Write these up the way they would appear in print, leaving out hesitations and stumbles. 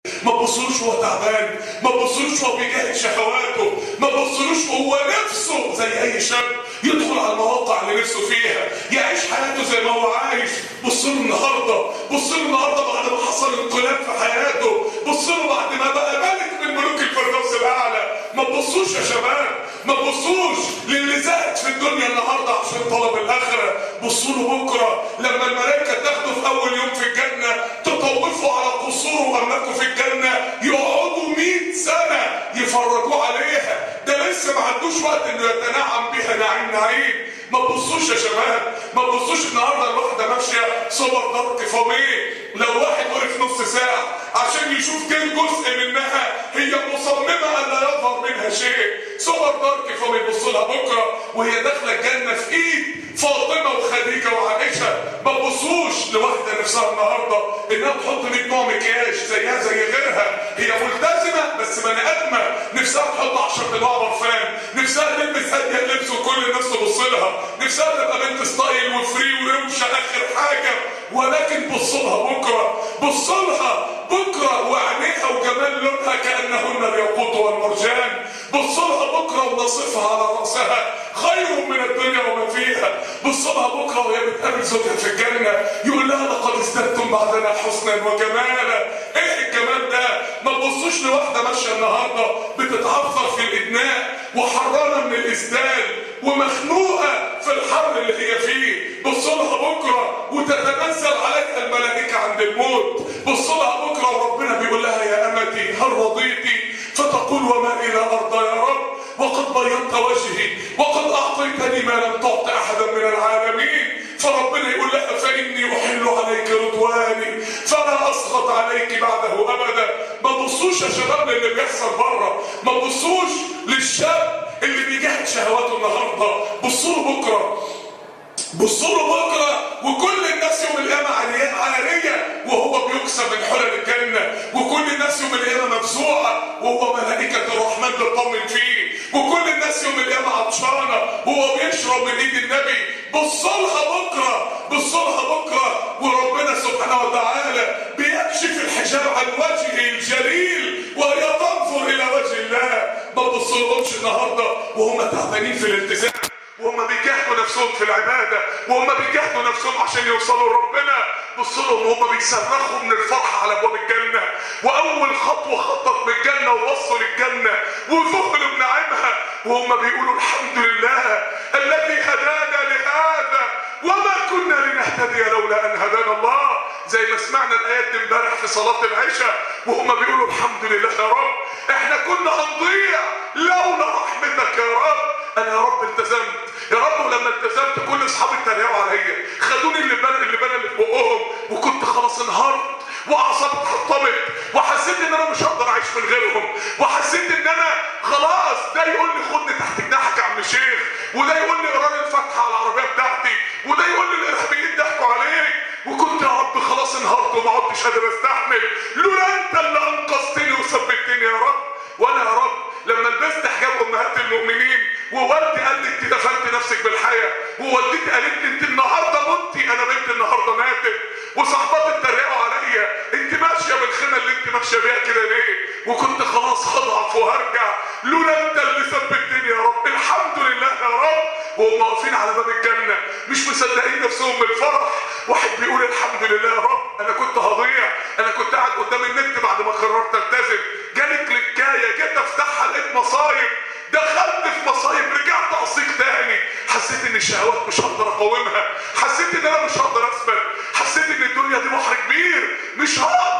ما تبصلوش وهو تعبان، ما تبصلوش وهو بيجاهد شهواته، ما تبصلوش وهو نفسه زي اي شاب يدخل على المواقع اللي نفسه فيها، يعيش حياته زي ما هو عايش. بصوا له النهارده، بصوا له النهارده بعد ما حصل انقلاب في حياته، بصوا له بعد ما بقى ملك من ملوك الفردوس الاعلى. ما تبصوش يا شباب، ما تبصوش للي زهد في الدنيا النهارده عشان طلب الاخره. بصوا له بكره لما الملائكه تاخده في اول يوم في الجنه، تطوفوا على قصوره واملاكه في الجنه، يقعدوا 100 سنه يفرجوا عليها. ده لسه ما عندوش وقت انه يتنعم بها نعيم. ما تبصوش يا شباب، ما تبصوش النهارده الواحده ماشيه سوبر دارك فاميه، لو واحد وقف نص ساعه عشان يشوف كام جزء منها هي مصممه ان لا يظهر منها شيء. سوبر دارك فاميه يبص لها بكره وهي داخله الجنه في ايد فاطمه وخديجه وعائشه. ما تبصوش لواحده نفسها النهارده انها تحط 100 نوع مكياج زيها زي غيرها، هي ملتزمه بس بني ادمه، نفسها تحط 10 انواع برفان، نفسها تلبس هديه اللبس وكل الناس تبص لها، نفسها تبقى بنت ستايل وفري وروشه اخر حاجه. ولكن بص لها بكره، بص لها بكره وعينيها وجمال لونها كانهن الياقوت والمرجان. بص لها بكره ونصفها على راسها خير من الدنيا وما فيها. بص لها بكره وهي بتقابل زوجها في الجنه يقول لها لقد ازددتم بعدنا حسنا وجمالا. ايه الجمال ده؟ ما تبصوش لواحده ماشيه النهارده بتتعثر في الادناء وحرانه من الاسدال ومخنوقه في الحر اللي هي فيه. بص لها بكره وتتنزل عليها الملائكه عند الموت. بص لها بكره وربنا بيقول لها يا امتي هل رضيتي؟ فتقول وما الى ارضى يا رب، وقد بيضت وجهي وقد اعطيتني ما لم تعط احدا من العالمين. فربنا يقول لها فاني احل عليك رضواني فلا اسخط عليك بعده ابدا. ما تبصوش يا شباب للي بيحصل بره، ما تبصوش للشاب اللي بيجاهد شهواته النهارده. بصوا له بكره، بصوا له بكره وكل الناس يوم القيامه عاريه وهو بيكسب من حلل الجنه، وكل الناس يوم القيامه مفزوعه وهو ملائكه الرحمن بتطمن فيه، وكل الناس يوم القيامه عطشانه وهو بيشرب من ايد النبي. بصوا لها بكره، بصوا لها بكره وربنا سبحانه وتعالى بيكشف الحجاب عن وجهه الجليل وهي تنظر الى وجه الله. ما تبصلهمش النهارده وهم تعبانين في الالتزام، وهم بيجاهدوا نفسهم في العبادة، وهم بيجاهدوا نفسهم عشان يوصلوا لربنا. بصوا لهم وهم بيصرخوا من الفرحة على ابواب الجنة، واول خطوة خطت من الجنة ووصلوا للجنة وذهلوا بنعيمها وهم بيقولوا الحمد لله الذي هدانا لهذا وما كنا لنهتدي لولا ان هدانا الله. زي ما سمعنا الايات دي امبارح في صلاة العشاء وهم بيقولوا الحمد لله يا رب، احنا كنا هنضيع لولا رحمتك يا رب. انا يا رب التزمت يا رب، ولما التزمت كل اصحابي اتريقوا عليا، خدوني اللي في بقهم، وكنت خلاص انهارت واعصابي اتحطمت وحسيت ان انا مش هقدر اعيش من غيرهم، وحسيت ان انا خلاص ده يقول لي خدني تحت جناحك يا عم شيخ، وده يقول لي اقرا لي الفاتحه على العربيه بتاعتي، وده يقول لي الارهابيين ضحكوا عليك، وكنت يا رب خلاص انهارت وما عدتش قادر استحمل لولا انت اللي انقذتني وثبتني يا رب. وانا يا رب لما لبست حجاب امهات المؤمنين ووالدي قال لي انت دفنت نفسك بالحياه، ووالدتي قالت لي انت النهارده متي، انا بنت النهارده ماتت، وصحباتي اتريقوا عليا انت ماشيه بالخيمه اللي انت ماشيه بيها كده ليه؟ وكنت خلاص هضعف وهرجع لولا انت اللي ثبتني يا رب. الحمد لله يا رب. وهم واقفين على باب الجنه مش مصدقين نفسهم من الفرح، واحد بيقول الحمد لله يا رب، انا كنت هضيع، انا كنت قاعد قدام النت بعد ما قررت التزم، جالي كليكايه جيت افتحها لقيت مصايب، دخلت في مصايب رجعت اصيق تاني، حسيت ان الشهوات مش هقدر اقاومها، حسيت ان انا مش هقدر اثبت، حسيت ان الدنيا دي بحر كبير، مش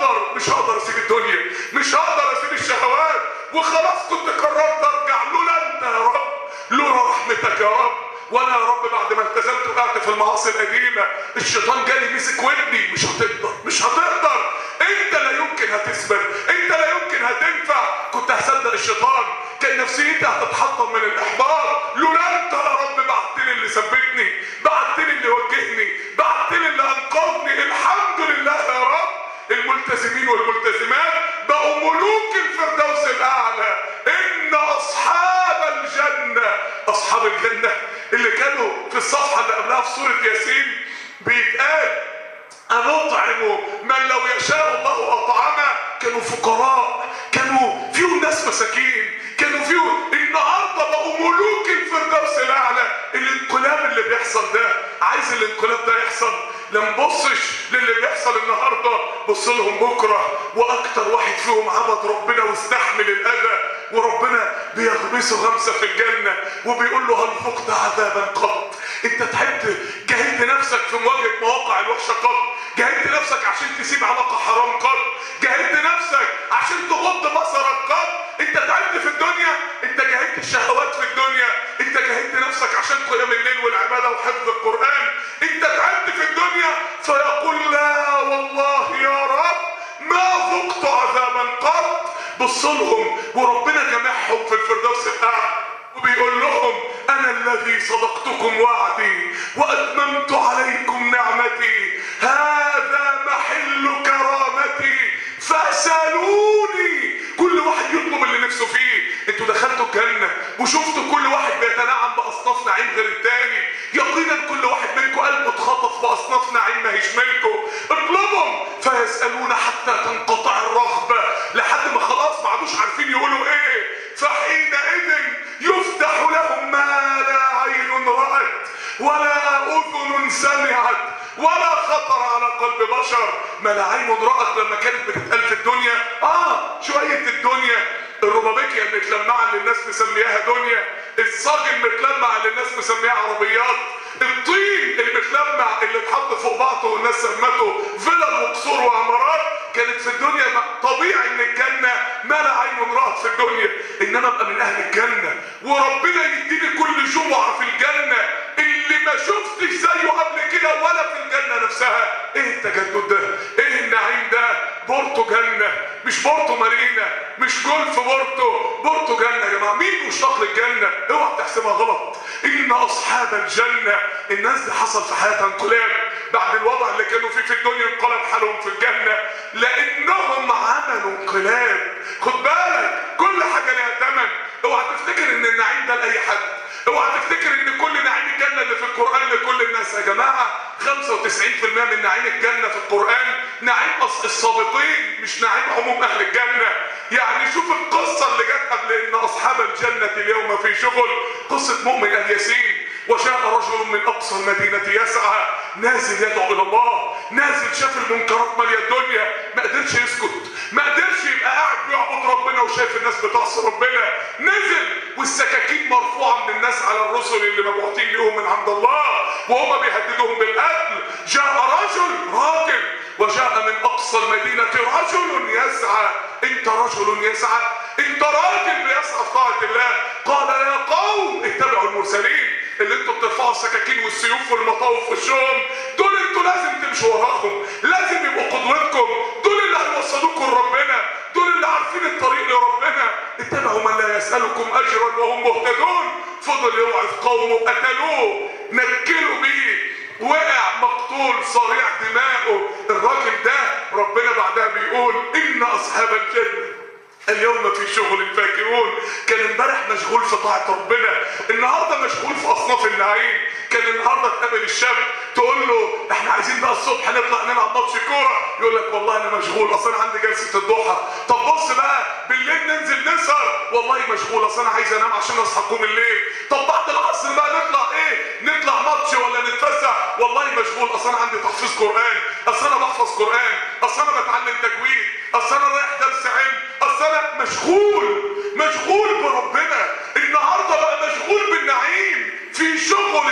هقدر اسيب الدنيا، مش هقدر اسيب الشهوات، وخلاص كنت قررت ارجع لولا انت يا رب، لولا رحمتك يا رب. وانا يا رب بعد ما التزمت وقعت في المعاصي القديمه، الشيطان جالي مسك ودني، مش هتقدر، انت لا يمكن هتثبت، انت لا يمكن هتنفع. كنت هصدق الشيطان، كان نفسيتي هتتحطم من الاحباط لولا انت يا رب بعتني اللي ثبتني، بعتني اللي وجهني، بعتني اللي انقذني. الحمد لله يا رب. الملتزمين والملتزمات بقوا ملوك الفردوس الاعلى. ان اصحاب الجنه، اصحاب الجنه اللي كانوا في الصفحه اللي قبلها في سوره ياسين بيتقال أنطعم من لو يشاء الله أطعمه، كانوا في فقراء، كانوا فيهم ناس مساكين، كانوا فيهم النهارده بقوا ملوك الفردوس الاعلى. الانقلاب اللي بيحصل ده، عايز الانقلاب ده يحصل، لا نبصش للي بيحصل النهارده، بص لهم بكره. واكتر واحد فيهم عبد ربنا واستحمل الاذى، وربنا بيغمسه غمسه في الجنه وبيقول له هل فقت عذابا قط؟ انت تحب جاهدت نفسك في مواجهه مواقع الوحشه قط؟ جاهدت نفسك عشان تسيب علاقه حرام قط؟ جاهدت نفسك عشان تغض بصرك قط؟ انت تعبت في الدنيا؟ انت جاهدت الشهوات في الدنيا؟ انت جاهدت نفسك عشان قيام الليل والعباده وحفظ القران؟ انت تعبت في الدنيا؟ فيقول لا والله يا رب ما ذقت عذابا قط. بص لهم وربنا جمعهم في الفردوس الاعلى وبيقول لهم انا الذي صدقتكم وعدي واتممت عليكم نعمتي، هذا محل كرامتي فاسالوني. كل واحد يطلب اللي نفسه فيه. انتوا دخلتوا الجنه وشفتوا كل واحد بيتنعم باصناف نعيم غير التاني، يقينا كل واحد منكم قلبه اتخطف باصناف نعيم ما هيش ملكه. اطلبهم فيسالون حتى تنقطع الرغبه، لحد ما خلاص ما عادوش عارفين يقولوا ايه. فحينئذ يفتح لهم ما لا عين رأت ولا أذن سمعت ولا خطر على قلب بشر. ما لا عين رأت لما كانت بتتقال في الدنيا شوية الدنيا، الربابيكيا المتلمعة اللي الناس مسمياها دنيا، الصاج المتلمع اللي الناس مسمياها عربيات، الطين المتلمع اللي اتحط فوق بعضه والناس سمته فيلا وقصور وعمارات، كانت في الدنيا. طبيعي ان الجنة ما لا عين رأت في الدنيا، انما ابقى من اهل الجنة وربنا يديني كل جمعة في الجنة اللي ما شفتش زيه قبل كده ولا في الجنة نفسها. ايه التجدد ده؟ ايه النعيم ده؟ بورتو جنة، مش بورتو مارينا، مش جولف بورتو جنة يا جماعة. مين مشتاق للجنة؟ اوعى تحسبها غلط. ان اصحاب الجنة، الناس دي حصل في حياتها انقلاب بعد الوضع اللي كانوا فيه في الدنيا، انقلب حالهم في الجنة لانهم عملوا انقلاب. خد بالك كل حاجة لها ثمن. اوعى تفتكر ان النعيم ده لاي حد، اوعى تفتكر ان كل نعيم الجنة اللي في القرآن لكل الناس. يا جماعة 95% من نعيم الجنة في القرآن نعيم السابقين، مش نعيم عموم اهل الجنة. يعني شوف القصة اللي جت قبل ان اصحاب الجنة اليوم في شغل، قصة مؤمن الياسين. وجاء رجل من اقصى المدينة يسعى، نازل يدعو الى الله، نازل شاف المنكرات مالية الدنيا، ما قدرش يسكت، ما قدرش يبقى قاعد بيعبد ربنا وشايف الناس بتعصي ربنا. نزل والسكاكين مرفوعة من الناس على الرسل اللي مبعوثين لهم من عند الله وهم بيهددوهم بالقتل. جاء راجل وجاء من اقصى المدينة رجل يسعى. انت رجل يسعى، انت راجل بيسعى في طاعة الله. قال يا قوم اتبعوا المرسلين اللي انتوا بترفعوا السكاكين والسيوف والمطاوف في وشهم، دول انتوا لازم تمشوا وراهم، لازم يبقوا قدوتكم، دول اللي هيوصلوكم لربنا، دول اللي عارفين الطريق لربنا. اتبعوا من لا يسألكم اجرا وهم مهتدون. فضل يوعظ قومه، قتلوه، نكلوا بيه، وقع مقتول صريع دماؤه. الراجل ده ربنا بعدها بيقول ان اصحاب الجنة اليوم في شغل فاكهون. كان امبارح مشغول في طاعة ربنا، النهارده مشغول في اصناف النعيم. كان النهارده تقابل الشاب تقول له احنا عايزين بقى الصبح نطلع نلعب ماتش كوره، يقول لك والله انا مشغول، اصل انا عندي جلسه الضحى. طب بص بقى بالليل ننزل نسهر، والله مشغول، اصل انا عايز انام عشان اصحى اقوم الليل. طب بعد العصر بقى نطلع نطلع ماتش ولا نتفسح، والله مشغول، اصل انا عندي تحفيظ قران، اصل انا بحفظ قران، اصل انا بتعلم تجويد، اصل انا رايح درس علم، اصل انا مشغول بربنا. النهارده بقى مشغول بالنعيم، في شغل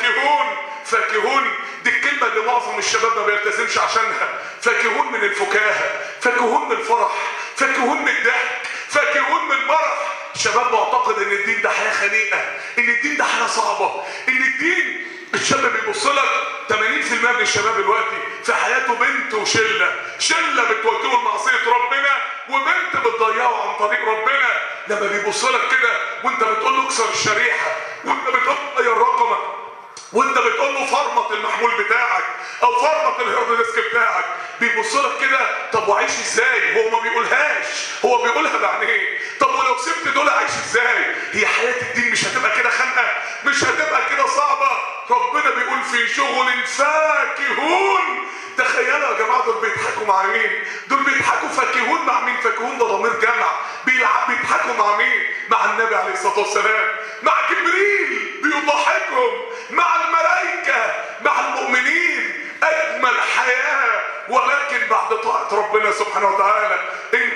فاكهون. دي الكلمه اللي معظم الشباب ما بيلتزمش عشانها. فاكهون من الفكاهه، فاكهون من الفرح، فاكهون من الضحك، فاكهون من المرح. الشباب معتقد ان الدين ده حياه خنيقه، ان الدين ده حياه صعبه، ان الدين الشاب بيبص لك 80% من الشباب دلوقتي في حياته بنت وشله بتوجهه لمعصيه ربنا، وبنت بتضيعه عن طريق ربنا. لما بيبص لك كده وانت بتقول له اكسر الشريحه، وانت بتقول له غير رقمك، وانت بتقول له فرمط المحمول بتاعك او فرمط الهارد ديسك بتاعك، بيبص لك كده طب وعيش ازاي؟ هو ما بيقولهاش، هو بيقولها بعدين. طب ولو سبت دول عايش ازاي؟ هي حياه الدين مش هتبقى كده خنقه، مش هتبقى كده صعبه. ربنا بيقول في شغل فاكهون، تخيلوا يا جماعه دول بيضحكوا مع مين؟ دول بيضحكوا فاكهون مع مين؟ فاكهون ده ضمير جمع. بيضحكوا مع مين؟ مع النبي عليه الصلاه والسلام، مع جبريل بيضحكهم، مع الملائكه، مع المؤمنين. اجمل حياه. ولكن بعد طاعه ربنا سبحانه وتعالى ان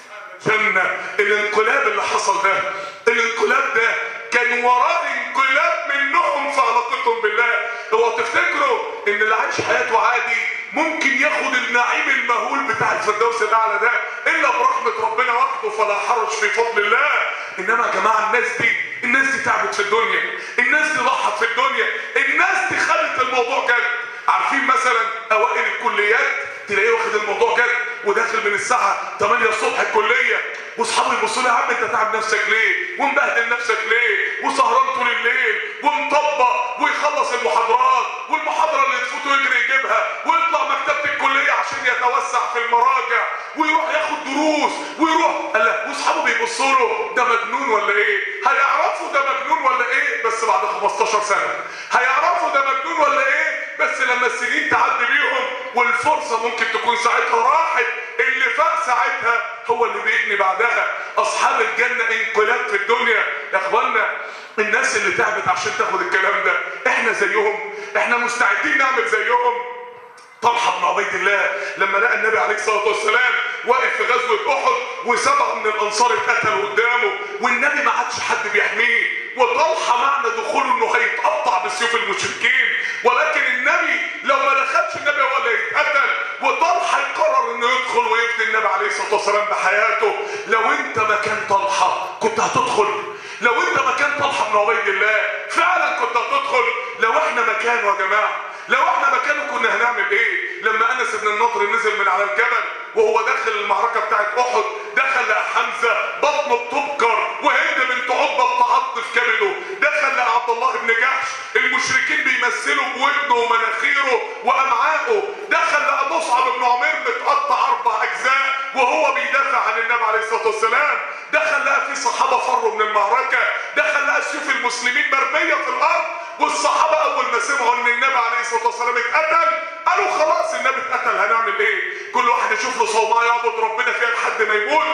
جنة. الانقلاب اللي حصل ده، الانقلاب ده كان وراه انقلاب منهم في علاقتهم بالله. اوعوا تفتكروا ان اللي عايش حياته عادي ممكن ياخد النعيم المهول بتاع الفردوس الاعلى ده الا برحمه ربنا وحده، فلا حرج في فضل الله. انما يا جماعه الناس دي تعبت في الدنيا، الناس دي ضحت في الدنيا، الناس دي خدت الموضوع جد. عارفين مثلا اوائل الكليات تلاقيه واخد الموضوع جد وداخل من الساعه 8 الصبح الكليه، واصحابه يبصوا له: يا عم انت تعب نفسك ليه؟ ومبهدل نفسك ليه؟ وسهران طول الليل ومطبق، ويخلص المحاضرات، والمحاضره اللي تفوته يجري يجيبها، ويطلع مكتبه الكليه عشان يتوسع في المراجع، ويروح ياخد دروس، ويروح لا، واصحابه بيبصوا له: ده مجنون ولا ايه؟ هيعرفوا ده مجنون ولا ايه بس بعد 15 سنه، هيعرفوا ده مجنون ولا ايه بس لما السنين تعدي بيهم والفرصه ممكن تكون ساعتها راحت. اللي فاق ساعتها هو اللي بيبني بعدها. اصحاب الجنه انقلاب في الدنيا. يا اخوانا الناس اللي تعبت عشان تاخد الكلام ده احنا زيهم؟ احنا مستعدين نعمل زيهم؟ طلحه بن عبيد الله لما لقى النبي عليه الصلاه والسلام واقف في غزوه احد وسبعه من الانصار اتقتلوا قدامه والنبي ما عادش حد بيحميه، وطلحه معنى دخوله انه هيتقطع بسيوف المشركين، ولكن النبي لو ما دخلش النبي هو اللي هيتقتل، وطلحه يقرر انه يدخل ويفدي النبي عليه الصلاه والسلام بحياته. لو انت مكان طلحه كنت هتدخل؟ لو انت مكان طلحه بن عبيد الله فعلا كنت هتدخل؟ لو احنا مكانه يا جماعه، لو احنا مكانه كنا هنعمل ايه؟ لما انس بن النضر نزل من على الجبل وهو داخل المعركه بتاعت احد، دخل لقى حمزه بطنه بتبكر وهند بنت عتبه بتعض في كبده، دخل لقى عبد الله بن جحش المشركين بيمثلوا بودنه ومناخيره وامعائه، دخل لقى مصعب بن عمير متقطع 4 اجزاء وهو بيدافع عن النبي عليه الصلاه والسلام، دخل لقى في صحابه فروا من المعركه، دخل لقى سيوف المسلمين مرميه في الارض، والصحابه اول ما سمعوا ان النبي عليه الصلاه والسلام اتقتل قالوا خلاص النبي اتقتل هنعمل ايه؟ كل واحد يشوف له صومعه يعبد ربنا فيها لحد ما يموت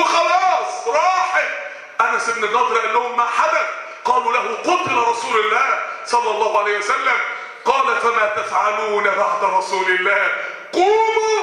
وخلاص راحت. انس بن النضر قال لهم: ما حدث؟ قالوا له: قتل رسول الله صلى الله عليه وسلم. قال: فما تفعلون بعد رسول الله؟ قوموا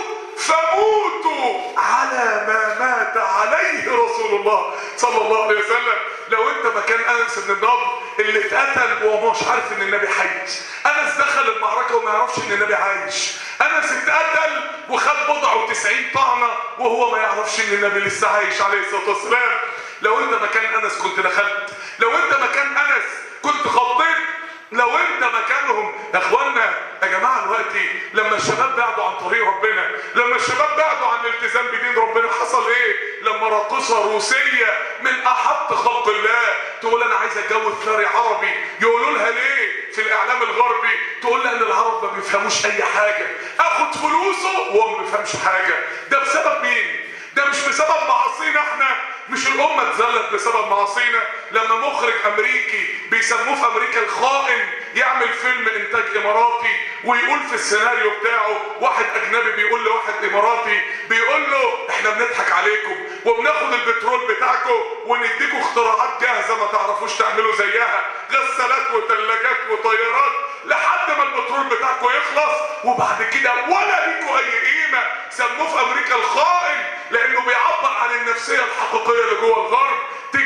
فموتوا على ما مات عليه رسول الله صلى الله عليه وسلم. لو انت مكان انس بن النضر اللي اتقتل وهو مش عارف ان النبي حي، انس دخل المعركه وما يعرفش ان النبي عايش، انس اتقتل وخد بضعه 90 طعنه وهو ما يعرفش ان النبي لسه عايش عليه الصلاه والسلام. لو انت مكان انس كنت دخلت، لو انت مكان انس كنت خضيت، لو انت مكانهم. يا اخوانا يا جماعه دلوقتي لما الشباب بعدوا عن طريق ربنا، لما الشباب بعدوا عن الالتزام بدين ربنا، حصل ايه؟ لما راقصه روسيه من احط خلق الله تقول انا عايز اتجوز ثري عربي، يقولوا لها ليه في الاعلام الغربي؟ تقول لها ان العرب ما بيفهموش اي حاجه، اخد فلوسه وهو ما بيفهمش حاجه. ده بسبب مين؟ ده مش بسبب معاصينا احنا، مش الامه اتذلت بسبب معاصينا. لما مخرج امريكي بيسموه في امريكا الخائن يعمل فيلم انتاج اماراتي ويقول في السيناريو بتاعه واحد اجنبي بيقول لواحد اماراتي، بيقول له احنا بنضحك عليكم وبناخد البترول بتاعكم ونديكم اختراعات جاهزه ما تعرفوش تعملوا زيها، غسالات وثلاجات وطيارات لحد ما البترول بتاعكم يخلص وبعد كده ولا ليكوا اي قيمه. سموه في امريكا الخائن لانه بيعبر عن النفسيه الحقيقيه اللي جوه الغرب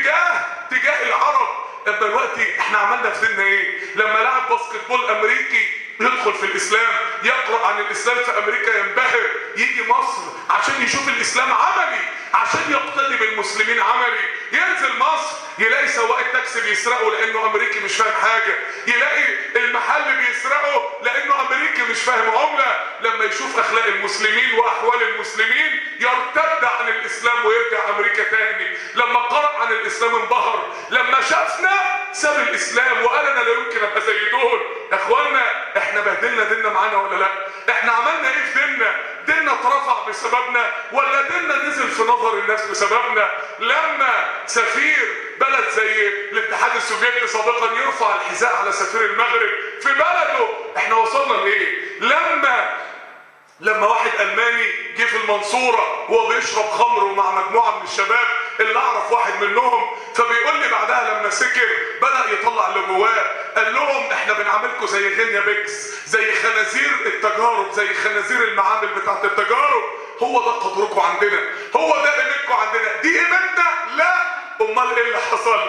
تجاه العرب. لما دلوقتي احنا عملنا في ديننا ايه؟ لما لاعب باسكت بول امريكي يدخل في الاسلام يقرأ عن الاسلام في امريكا ينبهر، يجي مصر عشان يشوف الاسلام عملي، عشان يقتدي بالمسلمين عملي، ينزل مصر يلاقي سواق التاكسي بيسرقه لانه امريكي مش فاهم حاجه، يلاقي المحل بيسرقه لانه امريكي مش فاهم عمله. لما يشوف اخلاق المسلمين واحوال المسلمين يرتد عن الاسلام ويرجع امريكا تاني. لما قرأ عن الاسلام انبهر، لما شافنا ساب الاسلام وقال انا لا يمكن ابقى زي دول. يا اخوانا احنا بهدلنا ديننا معانا ولا لا؟ احنا عملنا ايه في ديننا؟ ديننا اترفع بسببنا ولا ديننا نزل في نظر الناس بسببنا؟ لما سفير بلد زي الاتحاد السوفيتي سابقا يرفع الحذاء على سفير المغرب في بلده، احنا وصلنا لايه؟ لما لما واحد ألماني جه في المنصورة وهو بيشرب خمر ومع مجموعة من الشباب اللي أعرف واحد منهم، فبيقول لي بعدها لما سكر بدأ يطلع اللي جواه. قال لهم احنا بنعاملكم زي غينيا بيكس، زي خنازير التجارب، زي خنازير المعامل بتاعت التجارب. هو ده قدركم عندنا، هو ده قيمتكم عندنا. دي قيمتنا؟ لا. امال ايه اللي حصل؟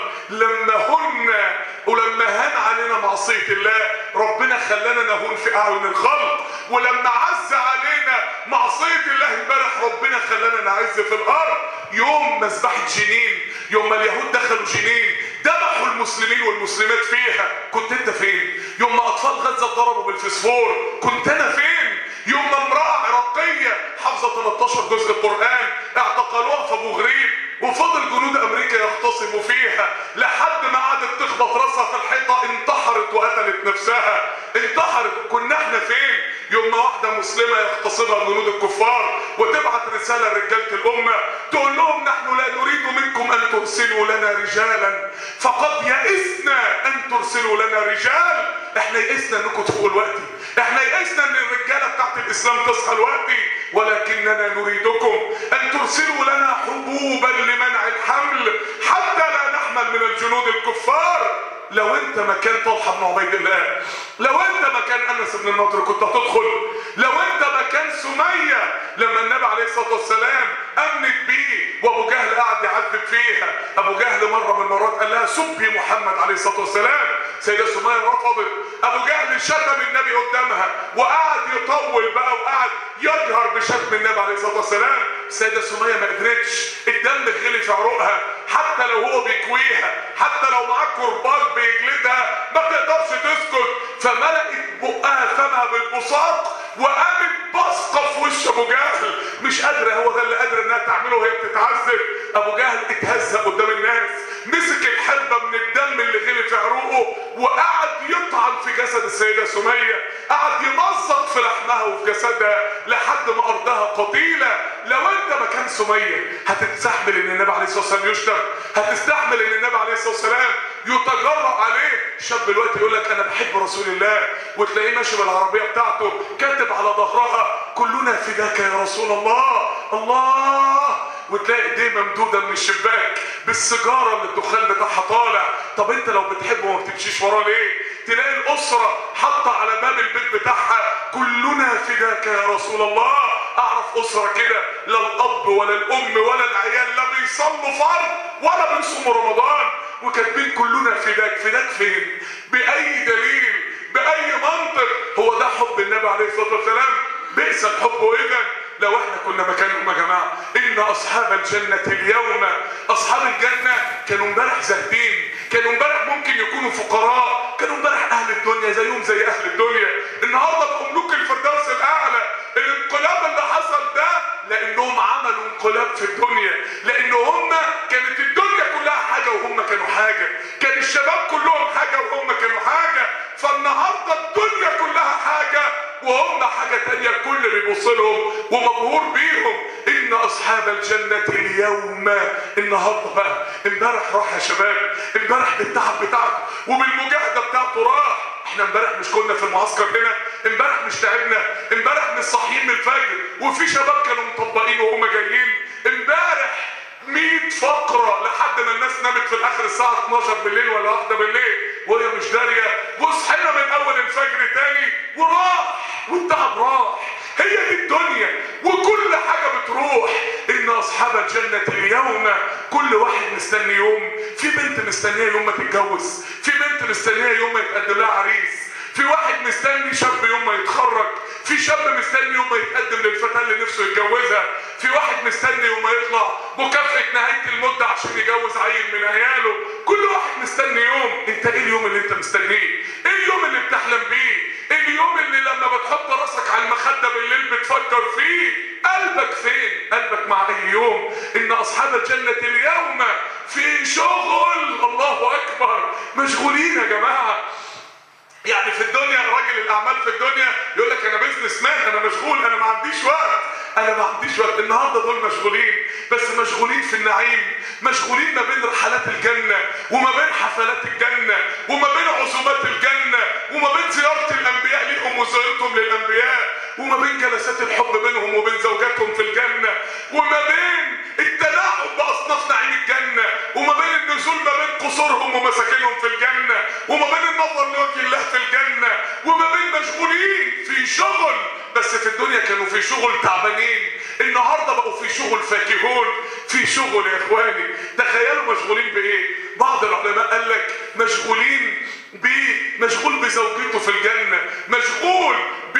ولما هان علينا معصيه الله ربنا خلانا نهون في اعين الخلق، ولما عز علينا معصيه الله امبارح ربنا خلانا نعز في الارض. يوم مذبحه جنين، يوم ما اليهود دخلوا جنين ذبحوا المسلمين والمسلمات فيها، كنت انت فين؟ يوم ما اطفال غزه ضربوا بالفسفور، كنت انا فين؟ يوم ما امراه عراقيه حافظه 13 جزء قران اعتقلوها في ابو غريب وفضل جنود امريكا يختصموا فيها لحد ما قعدت تخبط راسها في الحيطه، انتحرت وقتلت نفسها، انتحرت. كنا احنا فين؟ يوم ما واحده مسلمه يغتصبها جنود الكفار وتبعت رساله لرجاله الامه تقول لهم نحن لا نريد منكم ان ترسلوا لنا رجالا فقد يئسنا ان ترسلوا لنا رجال. احنا يئسنا انكم تفوقوا الوقت، احنا يئسنا ان الرجاله بتاعت الاسلام تصحى الوقت، ولكننا نريدكم ان ترسلوا لنا حبوبا لمنع الحمل حتى لا نحمل من الجنود الكفار. لو انت مكان طلحه بن عبيد الله، لو انت مكان انس بن النضر كنت هتدخل؟ لو انت مكان سميه لما النبي عليه الصلاه والسلام امنت بيه وابو جهل قعد يعذب فيها، ابو جهل مره من المرات قال لها سبي محمد عليه الصلاه والسلام، سيده سميه رفضت، ابو جهل شتم النبي قدامها وقعد يطول بقى وقعد يجهر بشتم النبي عليه الصلاه والسلام، السيده سميه ما قدرتش، الدم غلي في عروقها، حتى لو هو بيكويها، حتى لو معاه كرباج بيجلدها ما تقدرش تسكت، فملأت بقها فمها بالبصاق وقامت بصقه في وش ابو جهل، مش قادره، هو ده اللي قادر انها تعمله وهي بتتعذب. ابو جهل اتهزق قدام الناس، مسك الحلبه من الدم اللي غلي في عروقه وقعد يطعن في جسد السيده سميه، قعد يمزق في لحمها وفي جسدها لحد ما ارضها قتيله. لو انت مكان سميه هتستحمل ان النبي عليه الصلاه والسلام يشتم؟ هتستحمل ان النبي عليه الصلاه والسلام يتجرأ عليه؟ شاب دلوقتي يقول لك انا بحب رسول الله وتلاقيه ماشي بالعربيه بتاعته كاتب على ظهرها كلنا فداك يا رسول الله الله، وتلاقي ايديه ممدوده من الشباك بالسيجاره اللي الدخان بتاعها طالع. طب انت لو بتحبه ما بتمشيش وراه ليه؟ تلاقي الاسره حاطه على باب البيت بتاعها كلنا فداك يا رسول الله. اعرف اسره كده لا الاب ولا الام ولا العيال لا بيصلوا فرض ولا بيصوموا رمضان وكاتبين كلنا فداك. فداك فين؟ باي دليل؟ باي منطق؟ هو ده حب النبي عليه الصلاه والسلام؟ بئس الحب اذا لو احنا كنا مكانهم يا جماعه. ان اصحاب الجنه اليوم، اصحاب الجنه كانوا امبارح زاهدين، كانوا امبارح ممكن يكونوا فقراء، كانوا امبارح اهل الدنيا زيهم زي اهل الدنيا، النهارده بقوا ملوك الفردوس الاعلى. الانقلاب اللي حصل ده لانهم عملوا انقلاب في الدنيا، لان هم كانت الدنيا كلها حاجه وهم كانوا حاجه، كان الشباب كلهم حاجه وهم كانوا حاجه، فالنهارده الدنيا كلها حاجه وهم حاجه تانيه الكل بيبص لهم ومبهور بيهم. ان اصحاب الجنه اليوم، النهارده بقى، امبارح راح يا شباب، امبارح بالتعب بتاعته وبالمجاهده بتاعته راح. احنا امبارح مش كنا في المعسكر هنا؟ امبارح مش تعبنا؟ امبارح مش صاحيين من الفجر وفي شباب كانوا مطبقين وهم جايين؟ امبارح 100 فقره لحد ما الناس نامت في الاخر الساعه 12 بالليل ولا 1 بالليل وهي مش داريه، وصحينا من اول الفجر تاني وراح والتعب راح. هي دي الدنيا وكل حاجه بتروح. ان اصحاب الجنه اليوم، كل واحد مستني يوم، في بنت مستنيه يوم ما تتجوز، في بنت مستنيه يوم ما يتقدم لها عريس، في واحد مستني شاب يوم ما يتخرج، في شاب مستني يوم ما يتقدم للفتاه اللي نفسه يتجوزها، في واحد مستني يوم ما يطلع مكافأة نهاية المدة عشان يجوز عيل من عياله. كل واحد مستني يوم. انت ايه اليوم اللي انت مستنيه؟ ايه اليوم اللي بتحلم بيه؟ ايه اليوم اللي لما بتحط راسك على المخدة بالليل بتفكر فيه؟ قلبك فين؟ قلبك مع اي يوم؟ ان اصحاب الجنة اليوم في شغل، الله اكبر، مشغولين يا جماعة. يعني في الدنيا راجل الاعمال في الدنيا يقول لك انا بزنس مان، انا مشغول، انا ما عنديش وقت، انا ما عنديش وقت. النهارده دول مشغولين، بس مشغولين في النعيم، مشغولين ما بين رحلات الجنه وما بين حفلات الجنه وما بين عزومات الجنه وما بين زياره الانبياء ليهم وزيارتهم للانبياء وما بين جلسات الحب بينهم وبين زوجاتهم في الجنة، وما بين التلاعب بأصناف نعيم الجنة، وما بين النزول ما بين قصورهم ومساكنهم في الجنة، وما بين النظر لوجه الله في الجنة، وما بين مشغولين في شغل، بس في الدنيا كانوا في شغل تعبانين، النهارده بقوا في شغل فاكهون، في شغل يا اخواني. تخيلوا مشغولين بايه؟ بعض العلماء قال لك مشغول بزوجته في الجنة، مشغول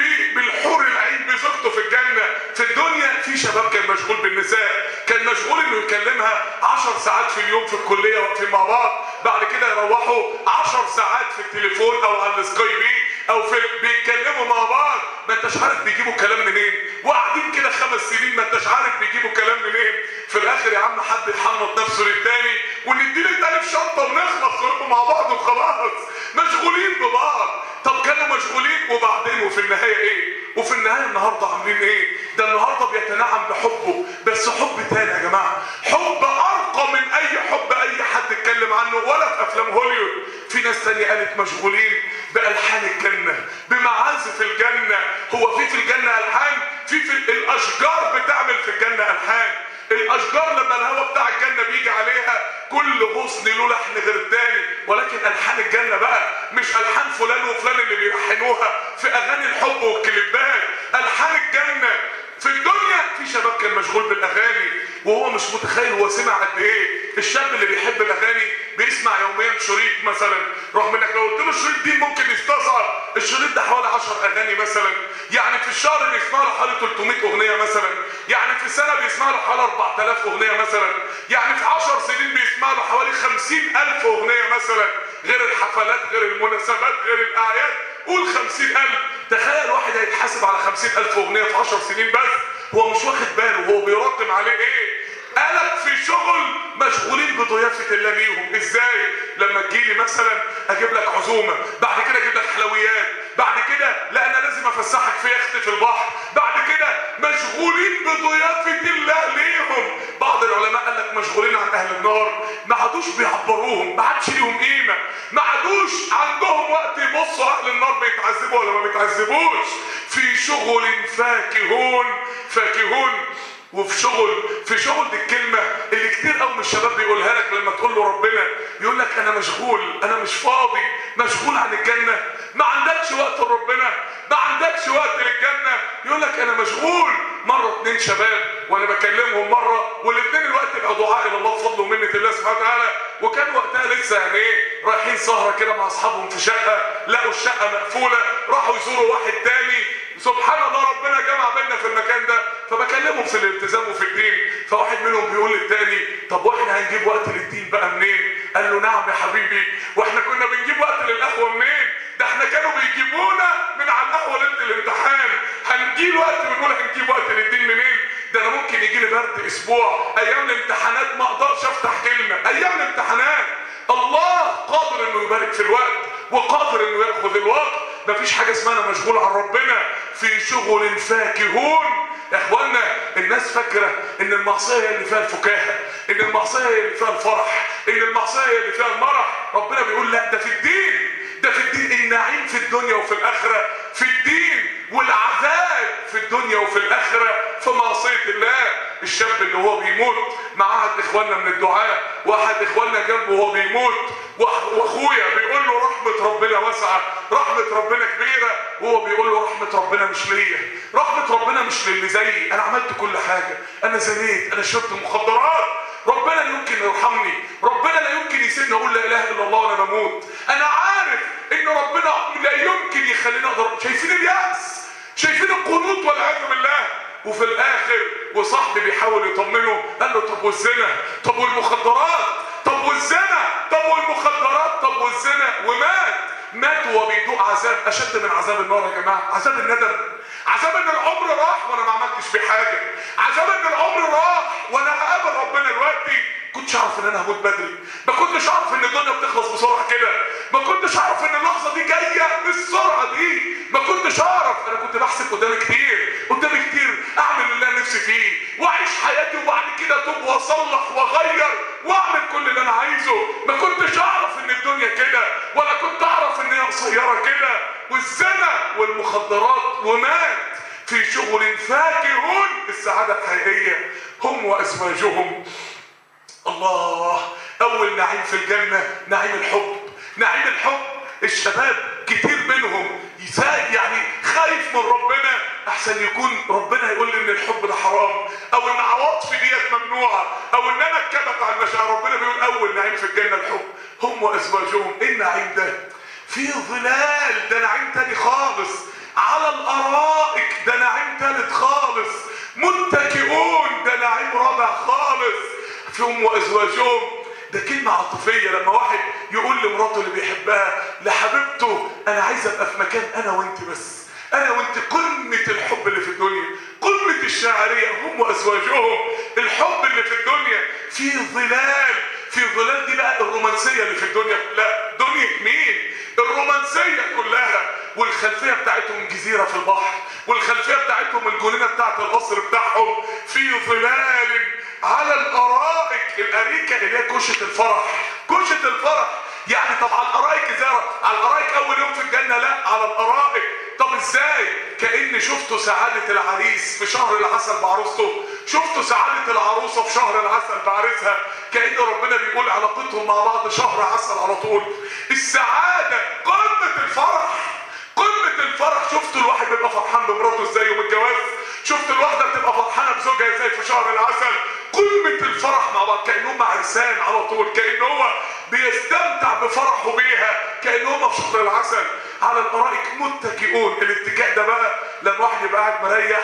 بالحور العين بزوجته في الجنة. في الدنيا في شباب كان مشغول بالنساء، كان مشغول انه يكلمها 10 ساعات في اليوم في الكلية واقفين مع بعض، بعد كده يروحوا 10 ساعات في التليفون او على السكايبي او بيتكلموا مع بعض، ما انتش عارف بيجيبوا كلام منين، وقاعدين كده 5 سنين ما انتش عارف بيجيبوا كلام منين. في الاخر يا عم حد يحنط نفسه للتاني وندي للتاني في شنطه ونخلص ونبقوا مع بعض وخلاص، مشغولين ببعض. طب كانوا مشغولين وبعدين وفي النهايه ايه؟ وفي النهايه النهارده عاملين ايه؟ ده النهارده بيتنعم بحبه، بس حب تاني يا جماعه، حب ارقى من اي حب اي حد اتكلم عنه ولا في افلام هوليوود. في ناس تانية قالت مشغولين بألحان الجنة، بمعازف الجنة. هو في الجنة ألحان؟ في الأشجار بتعمل في الجنة ألحان. الأشجار لما الهواء بتاع الجنة بيجي عليها كل غصن له لحن غير التاني، ولكن ألحان الجنة بقى مش ألحان فلان وفلان اللي بيلحنوها في أغاني الحب والكليبات. ألحان الجنة في الدنيا في شباب كان مشغول بالاغاني وهو مش متخيل هو سمع قد ايه. الشاب اللي بيحب الاغاني بيسمع يوميا شريط مثلا، رغم انك لو قلت له الشريط دي ممكن يستصعب. الشريط ده حوالي 10 اغاني مثلا، يعني في الشهر بيسمع له حوالي 300 اغنيه مثلا، يعني في السنه بيسمع له حوالي 4000 اغنيه مثلا، يعني في 10 سنين بيسمع له حوالي 50,000 اغنيه مثلا، غير الحفلات غير المناسبات غير الاعياد، قول 50,000. تخيل واحد هيتحاسب على 50,000 اغنيه في 10 سنين بس، هو مش واخد باله هو بيراقم عليه ايه. قالك في شغل مشغولين بضيافه الله ليهم. ازاي؟ لما تجيلي مثلا اجيب لك عزومه، بعد كده اجيب لك حلويات، بعد كده لا انا لازم افسحك في يخت في البحر، بعد كده مشغولين بضيافه الله ليهم. بعض العلماء قال لك مشغولين عن اهل النار، ما عادوش بيعبروهم، ما عادش ليهم قيمه، ما عادوش عندهم وقت يبصوا اهل النار بيتعذبوا ولا ما بيتعذبوش. في شغل فاكهون وفي شغل دي الكلمه اللي كتير قوي من الشباب بيقولها لك لما تقول له ربنا، يقول لك انا مشغول، انا مش فاضي، مشغول عن الجنه. ما عندكش وقت لربنا، ما عندكش وقت للجنه، يقول لك انا مشغول. مره 2 شباب وانا بكلمهم مره، والاثنين الوقت بقى دعاء الى الله بفضل ومنه الله سبحانه وتعالى، وكان وقتها لسه يعني ايه رايحين سهره كده مع اصحابهم في شقه، لقوا الشقه مقفوله، راحوا يزوروا واحد تاني. سبحان الله ربنا جمع بيننا في المكان ده، فبكلمهم في الالتزام وفي الدين. فواحد منهم بيقول للتاني طب واحنا هنجيب وقت للدين بقى منين؟ قال له نعم يا حبيبي، واحنا كنا بنجيب وقت للقهوه منين؟ ده احنا كانوا بيجيبونا من على القهوه ليله الامتحان. هنجيب وقت ونقول هنجيب وقت للدين منين؟ ده انا ممكن يجي لي برد اسبوع، ايام الامتحانات ما اقدرش افتح كلمه، ايام الامتحانات. الله قادر انه يبارك في الوقت وقادر انه ياخذ الوقت. مفيش حاجه اسمها انا مشغول عن ربنا. في شغل فاكهون. يا اخوانا الناس فاكره ان المعصيه هي اللي فيها الفكاهه، ان المعصيه هي اللي فيها الفرح، ان المعصيه هي اللي فيها المرح. ربنا بيقول لا، ده في الدين، ده في الدين. النعيم في الدنيا وفي الاخره في الدين، والعذاب في الدنيا وفي الاخره في معصيه الله. الشاب اللي هو بيموت مع احد اخواننا من الدعاة، واحد اخواننا جنبه وهو بيموت، واخويا بيقول له رحمه ربنا واسعه، رحمه ربنا كبيره، وهو بيقول له رحمه ربنا مش ليا، رحمه ربنا مش للي زيي، انا عملت كل حاجه، انا زنيت، انا شربت مخدرات، ربنا لا يمكن يرحمني، ربنا لا يمكن يسيبني اقول لا اله الا الله وانا بموت. انا عارف ان ربنا لا يمكن يخليني اقدر. شايفين اليأس، شايفين القنوط والعياذ بالله. وفي الاخر وصاحبي بيحاول يطمنه، قال له طب والزنا، طب والمخدرات، طب والزنا، طب والمخدرات، طب والزنا، مات وهو بيدوق عذاب اشد من عذاب النار يا جماعه. عذاب الندم، عذاب ان العمر راح وانا ما عملتش فيه حاجه، عذاب ان العمر راح وانا هقابل ربنا دلوقتي. كنتش اعرف ان انا هموت بدري، ما كنتش اعرف ان الدنيا بتخلص بسرعه كده، ما كنتش اعرف ان اللحظه دي جايه بالسرعه دي، ما كنتش اعرف. انا كنت بحسب قدامي كتير اعمل اللي انا نفسي فيه واعيش حياتي، وبعد كده اتوب واصلح واغير واعمل كل اللي انا عايزه. ما كنتش اعرف ان الدنيا كده، ولا كنت اعرف ان هي قصيره كده، والزنا والمخدرات. ومات في فاكهون، السعادة الحقيقية، هم وأزواجهم. الله، أول نعيم في الجنة نعيم الحب. نعيم الحب، الشباب كتير منهم يعني خايف من ربنا احسن يكون ربنا يقول لي ان الحب ده حرام، او ان عواطفي ديت ممنوعه، او ان انا اتكبت على المشاعر. ربنا بيقول اول نعيم في الجنه الحب، هم وازواجهم. ايه النعيم ده؟ في ظلال، ده نعيم تاني خالص. على الارائك، ده نعيم تالت خالص. متكئون، ده نعيم رابع خالص. في هم وازواجهم، ده كلمة عاطفية. لما واحد يقول لمراته اللي بيحبها، لحبيبته انا عايز ابقى في مكان انا وانت بس، انا وانت، قمة الحب اللي في الدنيا، قمة الشاعرية. هم وازواجهم، الحب اللي في الدنيا. في ظلال، في ظلال دي بقى الرومانسية اللي في الدنيا. لا، دنيا مين؟ الرومانسية كلها. والخلفية بتاعتهم جزيرة في البحر، والخلفية بتاعتهم الجنينة بتاعت القصر بتاعهم. في ظلال على الارائك، الاريكه اللي هي كوشه الفرح، كوشه الفرح. يعني طب على الارائك ازاي؟ على الارائك اول يوم في الجنه؟ لا، على الارائك. طب ازاي؟ كأن شفتوا سعاده العريس في شهر العسل بعروسته، شفتوا سعاده العروسه في شهر العسل بعريسها. كأن ربنا بيقول علاقتهم مع بعض شهر عسل على طول. السعاده، قمه الفرح، قمه الفرح. شفتوا الواحد بيبقى فرحان بمراته ازاي يوم الجواز؟ شفت الواحده بتبقى فرحانه بزوجها ازاي في شهر العسل؟ قمه الفرح مع بعض، كانهم عرسان على طول، كأن هو بيستمتع بفرحه بيها، كأنهم في شهر العسل. على الارائك متكئون. الاتكاء ده بقى لما واحد يبقى قاعد مريح،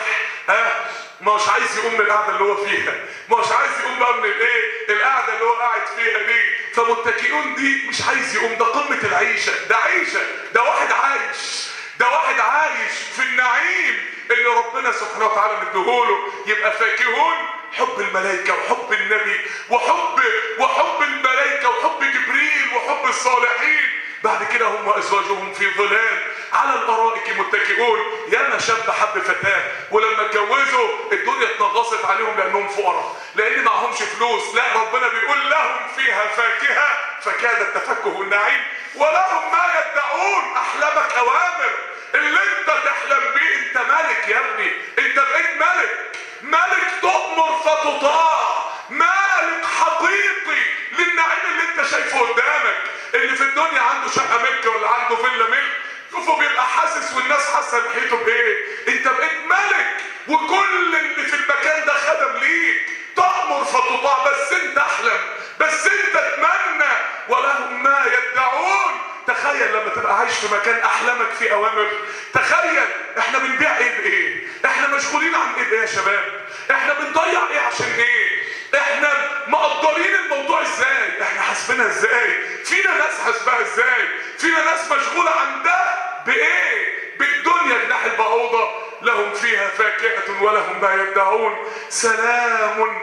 مش عايز يقوم من القعده اللي هو فيها، مش عايز يقوم بقى من القعده اللي هو قاعد فيها دي. فمتكئون دي مش عايز يقوم، ده قمه العيشه، ده عيشه، ده واحد عايش، ده واحد عايش في النعيم اللي ربنا سبحانه وتعالى مديهوله. يبقى فاكهون، حب الملائكه وحب النبي وحب الملائكه وحب جبريل وحب الصالحين. بعد كده هم وازواجهم في ظلال على الارائك متكئون. ياما شاب حب فتاه ولما اتجوزوا الدنيا اتنغصت عليهم لانهم فقراء، لان معهمش فلوس. لا، ربنا بيقول لهم فيها فاكهه فكاد التفكه النعيم ولهم ما يدعون. احلامك اوامر، اللي انت تحلم بيه. انت ملك يا ابني، انت بقيت ملك، ملك تؤمر فتطاع، مالك حقيقي للنعيم اللي انت شايفه قدامك. اللي في الدنيا عنده شقه ملك ولا عنده فيلا ملك، شوفوا بيبقى حاسس والناس حاسه ناحيته بايه. انت بقيت ملك وكل اللي في المكان ده خدم ليك. تأمر فتطاع، بس انت احلم، بس انت اتمنى. ولهم ما يدعون. تخيل لما تبقى عايش في مكان احلامك فيه اوامر. تخيل احنا بنبيع ايه بايه، احنا مشغولين عن ايه بايه يا شباب، احنا بنضيع ايه عشان ايه، احنا مقدرين الموضوع ازاي، احنا حاسبينها ازاي، فينا ناس حاسباها ازاي، فينا ناس مشغوله عن ده بايه، بالدنيا جناح البعوضه. لهم فيها فاكهه ولهم ما يدعون. سلام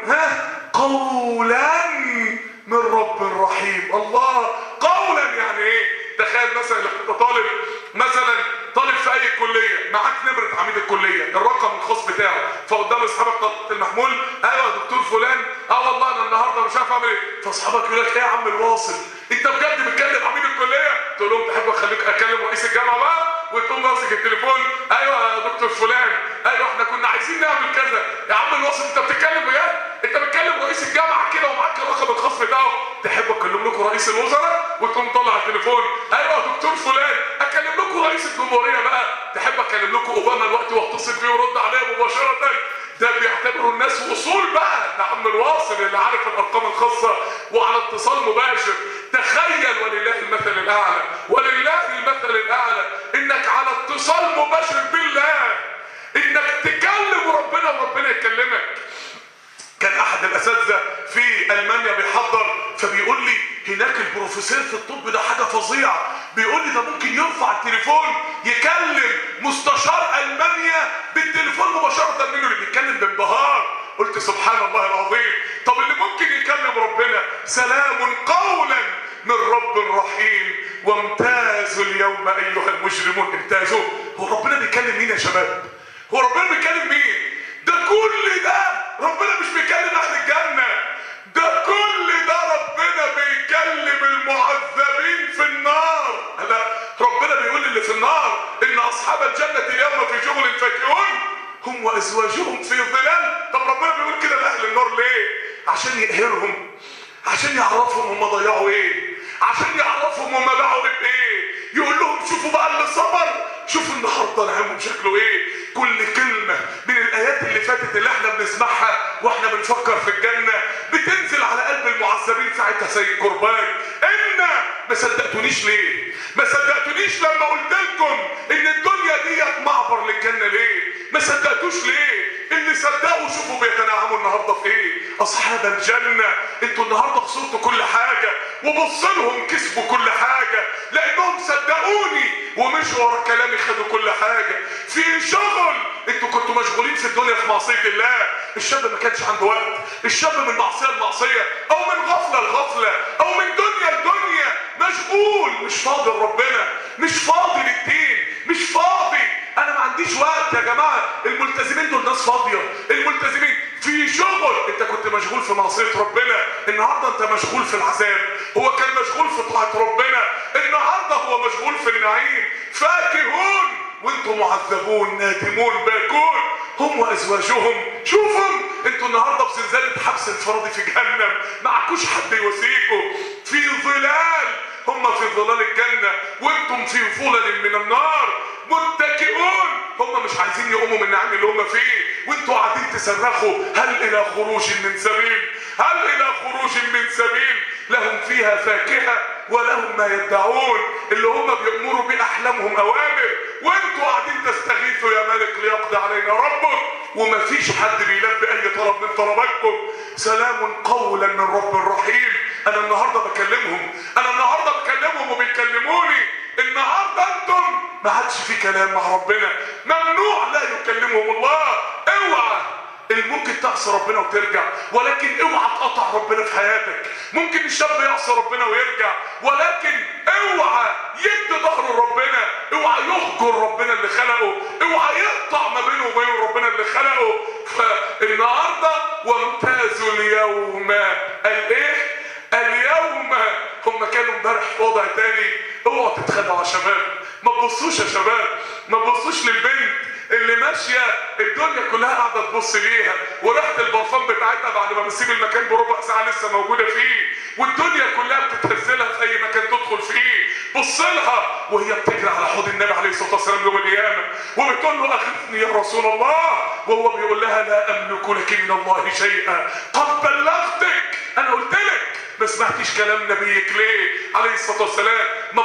قولا من رب رحيم. الله، قولا يعني ايه؟ تخيل مثلا لو طالب، مثلا طالب في اي كليه، معاك نمره عميد الكليه، الرقم الخاص بتاعه، فقدام اصحابك المحمول، ايوه يا دكتور فلان، والله انا النهارده مش عارف اعمل ايه، فاصحابك يقول لك ايه يا عم الواصل، انت بجد بتكلم عميد الكليه؟ تقول لهم تحب اخليك اكلم رئيس الجامعه بقى؟ وتقوم ماسك التليفون، ايوه يا دكتور فلان، ايوه احنا كنا عايزين نعمل كذا. يا عم الواصل انت بتتكلم بجد؟ انت بتكلم رئيس الجامعه كده ومعاك الرقم الخاص بتاعه؟ تحب اكلم لكم رئيس الوزراء؟ وتقوم طلع التليفون، ايوه يا دكتور فلان، اكلم لكم رئيس الجمهوريه بقى؟ تحب اكلم لكم اوباما الوقت واتصل بيه ورد عليا مباشره؟ ده بيعتبروا الناس اصول بقى، ده عم الواصل اللي عارف الارقام الخاصه وعلى اتصال مباشر. تخيل، ولله المثل الاعلى، ولله المثل الاعلى، انك على اتصال مباشر بالله، انك تكلم ربنا وربنا يكلمك. كان احد الاساتذه في المانيا بيحضر، فبيقول لي هناك البروفيسور في الطب ده حاجه فظيعه، بيقول لي ده ممكن يرفع التليفون يكلم مستشار المانيا بالتليفون مباشره منه، اللي بيتكلم بانبهار. قلت سبحان الله العظيم. طب اللي ممكن يكلم ربنا، سلام قولا من رب رحيم وامتازوا اليوم ايها المجرمون. امتازوا. هو ربنا بيكلم مين يا شباب؟ هو ربنا بيكلم مين؟ ده كل ده ربنا مش بيكلم اهل الجنه، ده كل ده ربنا بيكلم المعذبين في النار. لا، ربنا بيقول اللي في النار ان اصحاب الجنه اليوم في شغل فاكهون، هم وازواجهم في ظلال. طب ربنا بيقول كده لاهل النار ليه؟ عشان يقهرهم، عشان يعرفهم هم ضيعوا ايه، عشان يعرفهم هم باعوا بايه. يقول لهم شوفوا بقى اللي صبر، شوفوا النهارده نعمهم شكله ايه. كل كلمه من الايات اللي فاتت اللي احنا بنسمعها واحنا بنفكر في الجنه بتنزل على قلب المعذبين ساعتها زي الكرباج. ما صدقتونيش ليه؟ ما صدقتونيش لما قلت لكم ان الدنيا ديت معبر للجنه ليه؟ ما صدقتوش ليه؟ اللي صدقوا شوفوا بيتنعموا النهارده في ايه؟ اصحاب الجنه انتوا النهارده خسرتوا كل حاجه، وبص لهم كسبوا كل حاجه لانهم صدقوني ومشوا ورا كلامي خدوا كل حاجه. في شغل انتوا كنتوا مشغولين في الدنيا في معصيه الله. الشاب ما كانش عنده وقت، الشاب من معصيه لمعصيه او من غفله لغفله او من دنيا لدنيا مشغول، مش فاضي لربنا، مش فاضي للدين، مش فاضي. انا ما عنديش وقت يا جماعه. الملتزمين دول ناس فاضيه، الملتزمين في شغل. انت كنت مشغول في معصيه ربنا، النهارده انت مشغول في العذاب. هو كان مشغول في طاعه ربنا، النهارده هو مشغول في النعيم. فاكهون وانتم معذبون، نادمون باكون هم وازواجهم. شوفوا انتوا النهارده في زنزانه حبس انفرادي في جهنم، معكوش حد يواسيكم. في ظلال، هم في ظلال الجنه وانتم في ظلل من النار. متكئون، هم مش عايزين يقوموا من النعيم اللي هم فيه وانتوا قاعدين تصرخوا هل الى خروج من سبيل، هل الى خروج من سبيل. لهم فيها فاكهه ولهم ما يدعون، اللي هم بيأمروا باحلامهم اوامر وانتوا قاعدين تستغيثوا يا مالك ليقضي علينا ربك، ومفيش حد بيلبي اي طلب من طلباتكم. سلام قولا من رب رحيم. انا النهارده بكلمهم، انا النهارده بكلمهم وبيكلموني. النهارده انتم ما عادش في كلام مع ربنا، ممنوع لا يكلمهم الله. اوعى ممكن تعصي ربنا وترجع، ولكن اوعى تقطع ربنا في حياتك. ممكن الشاب يعصي ربنا ويرجع، ولكن اوعى يدي ظهره لربنا، اوعى يهجر ربنا اللي خلقه، اوعى يقطع ما بينه وبين ربنا اللي خلقه. فالنهارده وامتازوا اليوم. قال ايه؟ اليوم. هم كانوا امبارح في وضع تاني. اوعوا تتخدعوا يا شباب، ما تبصوش يا شباب، ما تبصوش للبنت اللي ماشيه الدنيا كلها قاعده تبص ليها، وريحه البرفان بتاعتها بعد ما بتسيب المكان بربع ساعه لسه موجوده فيه، والدنيا كلها بتتهزلها في اي مكان تدخل فيه. بص لها وهي بتجري على حوض النبي عليه الصلاه والسلام يوم القيامه وبتقول له اغثني يا رسول الله، وهو بيقول لها لا املك لك من الله شيئا قد بلغتك. انا قلت لك ما سمعتيش كلام نبيك ليه عليه الصلاه والسلام. ما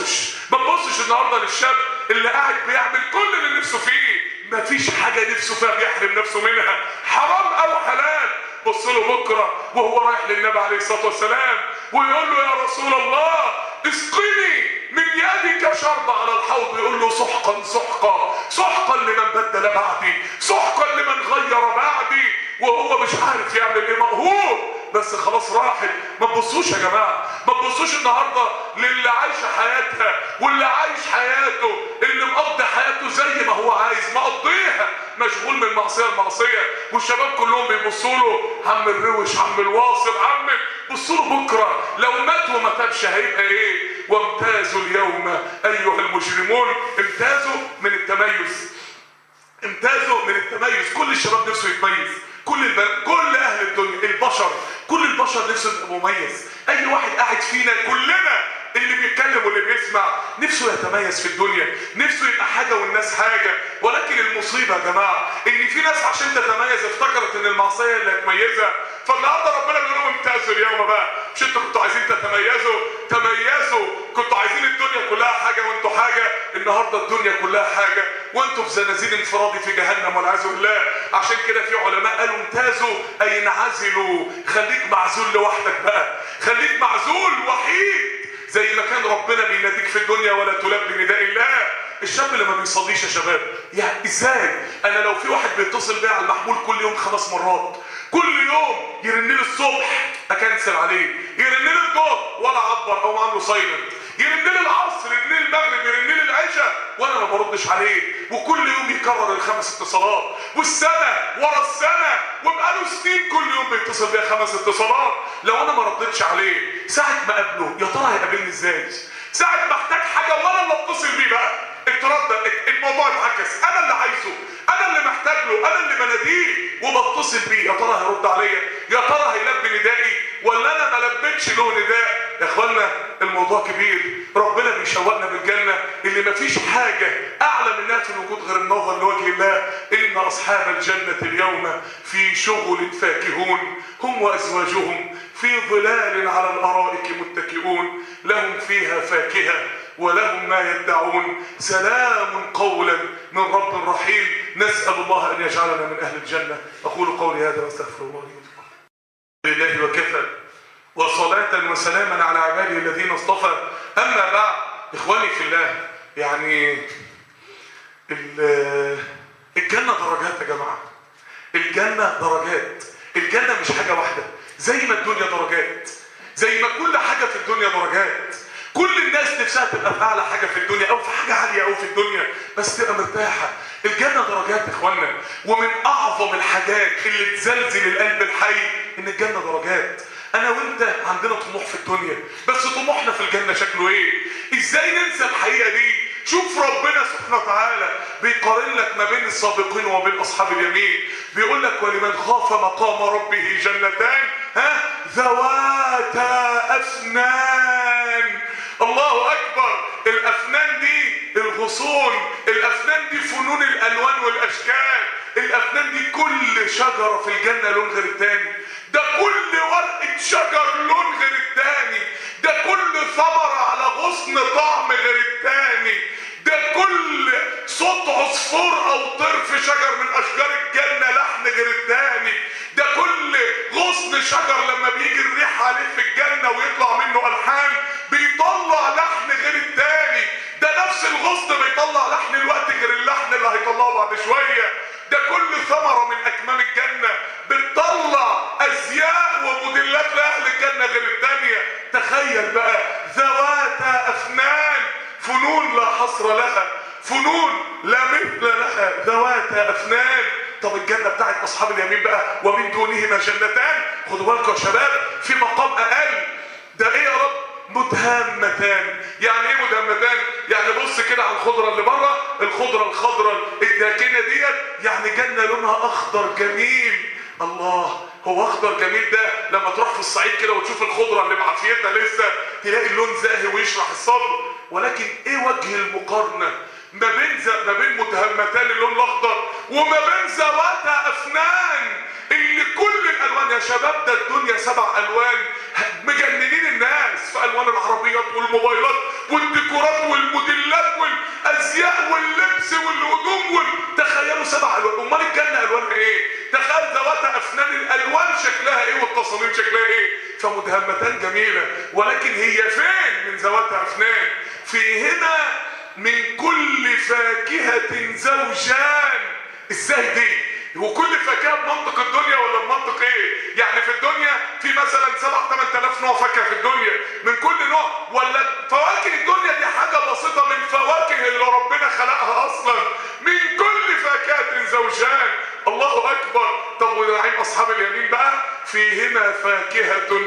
تبصش النهارده للشاب اللي قاعد بيعمل كل اللي نفسه فيه، ما فيش حاجه نفسه فيها بيحرم نفسه منها، حرام او حلال. بص له بكره وهو رايح للنبي عليه الصلاه والسلام ويقول له يا رسول الله اسقني من يدك شرب على الحوض، يقول له سحقا سحقا، سحقا لمن بدل بعدي، سحقا لمن غير بعدي. وهو مش عارف يعمل ايه، مقهور، بس خلاص راحت. ما تبصوش يا جماعه، ما تبصوش النهارده للي عايشه حياتها واللي عايش حياته، اللي مقضي حياته زي ما هو عايز مقضيها، مشغول من معصيه لمعصيه، والشباب كلهم بيبصوا له عم الروش، عم الواصل، عم بصوا له بكره لو مات وما تابش هيبقى ايه. وامتازوا اليوم ايها المجرمون. امتازوا من التميز، امتازوا من التميز. كل الشباب نفسه يتميز، كل اهل الدنيا، البشر، كل البشر نفسه يبقى مميز. اي واحد قاعد فينا كلنا اللي بيتكلم واللي بيسمع نفسه يتميز في الدنيا، نفسه يبقى حاجه والناس حاجه. ولكن المصيبه يا جماعه ان في ناس عشان تتميز افتكرت ان المعصيه اللي هتميزها. فالنهارده ربنا بيقول لهم امتازوا اليوم بقى. مش انتوا كنتوا عايزين تتميزوا؟ تميزوا. كنتوا عايزين الدنيا كلها حاجه وانتوا حاجه، النهارده الدنيا كلها حاجه وانتوا في زنازين انفرادي في جهنم والعياذ بالله. عشان كده في علماء قالوا امتازوا اي انعزلوا. خليك معزول لوحدك بقى، خليك معزول وحيد زي ما كان ربنا بيناديك في الدنيا ولا تلبي نداء الله. الشاب اللي ما بيصليش يا شباب، يعني ازاي؟ انا لو في واحد بيتصل بيا على المحمول كل يوم 5 مرات، كل يوم يرن لي الصبح اكنسل عليه، يرن لي الظهر ولا اعبر او عامله سايلنت، يرن لي العصر، يرن لي المغرب، يرن لي العشاء وانا ما بردش عليه، وكل يوم يكرر ال5 اتصالات، والسنه ورا السنه، وبقاله سنين كل يوم بيتصل بيا 5 اتصالات. لو انا ما ردتش عليه ساعه ما اقابله يا ترى هيقابلني ازاي؟ ساعه ما احتاج حاجه وانا اللي اتصل بيه بقى، اتردد، الموضوع اتعكس، انا اللي عايزه، انا اللي محتاج له، انا اللي بناديه وبتصل بيه. يا ترى هيرد عليا؟ يا ترى هيلبي ندائي ولا انا ما لبيتش له نداء؟ يا اخوانا الموضوع كبير. ربنا بيشوقنا بالجنه اللي مفيش حاجه اعلى منها في الوجود غير النظر لوجه الله. ان اصحاب الجنه اليوم في شغل فاكهون هم وازواجهم في ظلال على الارائك متكئون لهم فيها فاكهه ولهم ما يدعون سلام قولا من رب رحيم. نسأل الله أن يجعلنا من أهل الجنة. أقول قولي هذا واستغفر الله لي ولكم. لله وكفى وصلاة وسلاما على عباده الذين اصطفى. أما بعد إخواني في الله، يعني الجنة درجات يا جماعة. الجنة درجات. الجنة مش حاجة واحدة زي ما الدنيا درجات، زي ما كل حاجة في الدنيا درجات. كل الناس نفسها تبقى في اعلى حاجه في الدنيا او في حاجه عاليه او في الدنيا بس تبقى مرتاحه. الجنه درجات يا اخوانا، ومن اعظم الحاجات اللي تزلزل القلب الحي ان الجنه درجات. انا وانت عندنا طموح في الدنيا، بس طموحنا في الجنه شكله ايه؟ ازاي ننسى الحقيقه دي؟ شوف ربنا سبحانه وتعالى بيقارن لك ما بين السابقين وما بين اصحاب اليمين. بيقول لك ولمن خاف مقام ربه جنتان ذواتا افنان. الله اكبر. الافنان دي الغصون، الافنان دي فنون الالوان والاشكال، الافنان دي كل شجره في الجنه لون غير التاني، ده كل ورقه شجر لون غير التاني، ده كل ثمره على غصن طعم غير التاني، ده كل صوت عصفور او طير في شجر من اشجار الجنه لحن غير التاني، ده كل غصن شجر لما بيجي الريح عليه في الجنه ويطلع منه الحان بيطلع لحن غير التاني، ده نفس الغصن بيطلع لحن الوقت غير اللحن اللي هيطلعه بعد شويه، ده كل ثمره من اكمام الجنه بتطلع ازياء وموديلات لاهل الجنه غير التانيه. تخيل بقى ذواتا افنان، فنون لا حصر لها، فنون لا مثل لها، ذواتا افنان. طب الجنه بتاعت اصحاب اليمين بقى ومن دونهما جنتان. خدوا بالكم يا شباب في مقام اقل. ده ايه يا رب؟ مدهامتان. يعني ايه مدهامتان؟ يعني بص كده على الخضره اللي بره، الخضره الخضراء الداكنه ديت، يعني جنه لونها اخضر جميل. الله، هو اخضر جميل ده لما تروح في الصعيد كده وتشوف الخضره اللي بعافيتها لسه تلاقي اللون زاهي ويشرح الصدر. ولكن ايه وجه المقارنه ما بين مدهمتان اللون الاخضر وما بين ذواتا افنان اللي كل الالوان يا شباب؟ ده الدنيا 7 الوان مجننين الناس في الوان العربيات والموبايلات والديكورات والموديلات والازياء واللبس والهدوم تخيلوا 7 الوان. امال الجنه الوانها ايه؟ تخيل ذواتا افنان الالوان شكلها ايه والتصاميم شكلها ايه؟ فمدهمتان جميله، ولكن هي فين من ذواتا افنان؟ فيهما من كل فاكهه زوجان. ازاي دي؟ وكل فاكهه بمنطق الدنيا ولا بمنطق ايه؟ يعني في الدنيا في مثلا 7-8,000 نوع فاكهه في الدنيا، من كل نوع، ولا فواكه الدنيا دي حاجه بسيطه من فواكه اللي ربنا خلقها اصلا؟ من كل فاكهه زوجان. الله اكبر. طب ونعيم اصحاب اليمين بقى؟ فيهما فاكهه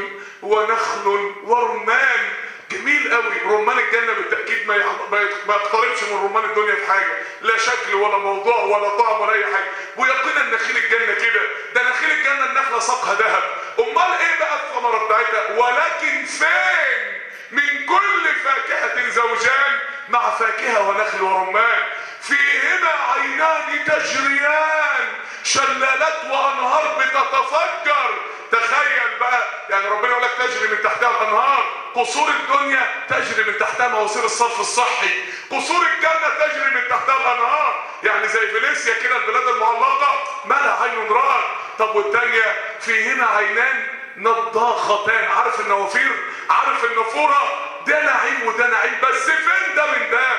ونخل ورمان. جميل قوي. رمان الجنه بالتاكيد ما يقتربش من رمان الدنيا في حاجه، لا شكل ولا موضوع ولا طعم ولا اي حاجه. ويقينا نخيل الجنه كده، ده نخيل الجنه النخله ساقها ذهب. امال ايه بقى الثمره بتاعتها؟ ولكن فين من كل فاكهه زوجان مع فاكهه ونخل ورمان. فيهما عينان تجريان، شلالات وانهار بتتفجر. تخيل بقى، يعني ربنا يقول لك تجري من تحتها الانهار. قصور الدنيا تجري من تحتها مواسير الصرف الصحي، قصور الجنه تجري من تحتها الانهار. يعني زي فينيسيا كده البلاد المعلقه ما لا عين رأت. طب والثانيه فيهما عينان نضاختان. عارف النوافير؟ عارف النافوره؟ ده نعيم وده نعيم، بس فين ده من ده؟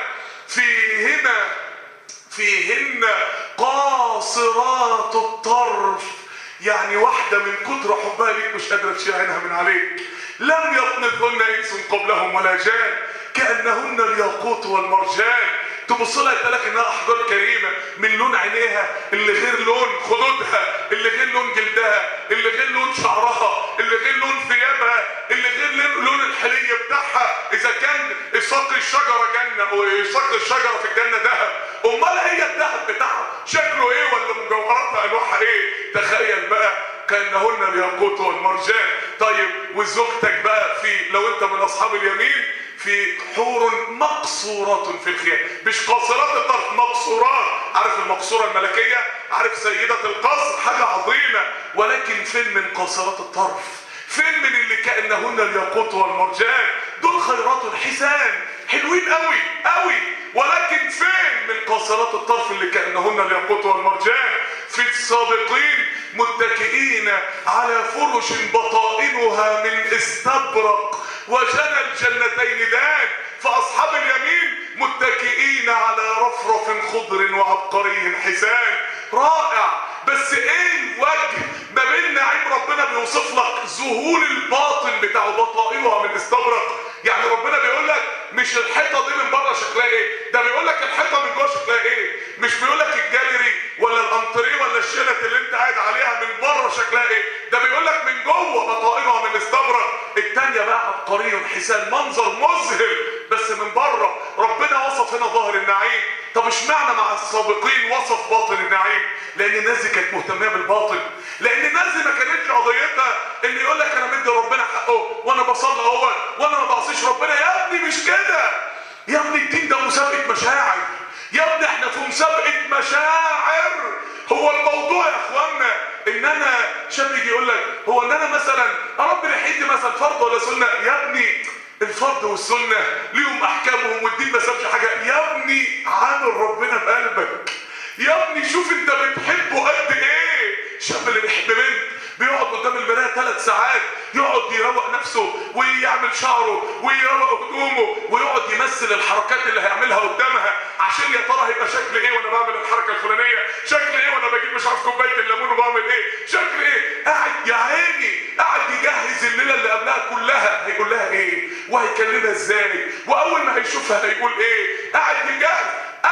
فيهن قاصرات الطرف. يعني واحدة من كتر حبها ليك مش قادرة تشيل عينها من عليك. لم يطمثهن انس قبلهم ولا جان، كأنهن الياقوت والمرجان. تبص لها تلاقي انها احجار كريمه من لون عينيها اللي غير لون خدودها، اللي غير لون جلدها، اللي غير لون شعرها، اللي غير لون ثيابها، اللي غير لون الحلي بتاعها. اذا كان ساق الشجره جنه وشكل الشجره في الجنه ذهب، امال هي الذهب بتاعها شكله ايه ولا مجوهراتها انواعها ايه؟ تخيل بقى كانهن الياقوت والمرجان. طيب وزوجتك بقى في، لو انت من اصحاب اليمين، في حور مقصورات في الخيام، مش قاصرات الطرف، مقصورات. عارف المقصوره الملكيه، عارف سيده القصر، حاجه عظيمه، ولكن فين من قاصرات الطرف؟ فين من اللي كانهن الياقوت والمرجان؟ دول خيرات حسان حلوين قوي قوي، ولكن فين من قاصرات الطرف اللي كانهن الياقوت والمرجان؟ في السابقين متكئين على فرش بطائنها من استبرق وجنى الجنتين دان. فاصحاب اليمين متكئين على رفرف خضر وعبقري حسان. رائع. بس ايه الوجه ما بين نعيم ربنا بيوصف لك ذهول الباطن بتاعه، بطائنها من استبرق. يعني ربنا بيقول لك مش الحيطه دي من بره شكلها ايه، ده بيقول لك الحيطه من جوه شكلها ايه. مش بيقول لك الجاليري ولا الانتريه ولا الشلت اللي انت قاعد عليها من بره شكلها ايه، ده بيقول لك من جوه بطائنها من استبرق. الثانيه بقى عبقري حسان، منظر مذهل بس من بره. ربنا وصف هنا ظاهر النعيم. طب اشمعنى مع السابقين وصف باطن النعيم؟ لان الناس دي كانت مهتمه بالباطن، لان الناس دي ما كانتش قضيتها ان يقول لك انا مدي ربنا حقه وانا بصلي اهو وانا ما بعصيش ربنا. يا ابني مش كده يا ابني، الدين ده مسابقه مشاعر يا ابني، احنا في مسابقه مشاعر. هو الموضوع يا اخوانا ان انا شاب يجي يقول لك هو ان انا مثلا اربي لحيتي مثلا فرض ولا سنه؟ يا ابني الفرض والسنه ليهم احكامهم والدين ما سابش حاجه. يا ابني عامل ربنا بقلبك. يا ابني شوف انت بتحبه قد ايه. الشاب اللي بيحب بنت بيقعد قدام المرايه 3 ساعات، يقعد يروق نفسه ويعمل شعره ويروق هدومه ويقعد يمثل الحركات اللي هيعملها قدامها عشان يا ترى هيبقى شكل ايه وانا بعمل الحركه الفلانيه، شكل ايه وانا بجيب مش عارف كوبايه الليمون وبعمل ايه، شكل ايه. قاعد يا عيني قاعد يجهز الليله اللي قبلها كلها هيقول لها ايه وهيكلمها ازاي واول ما هيشوفها هيقول ايه. قاعد يجهز.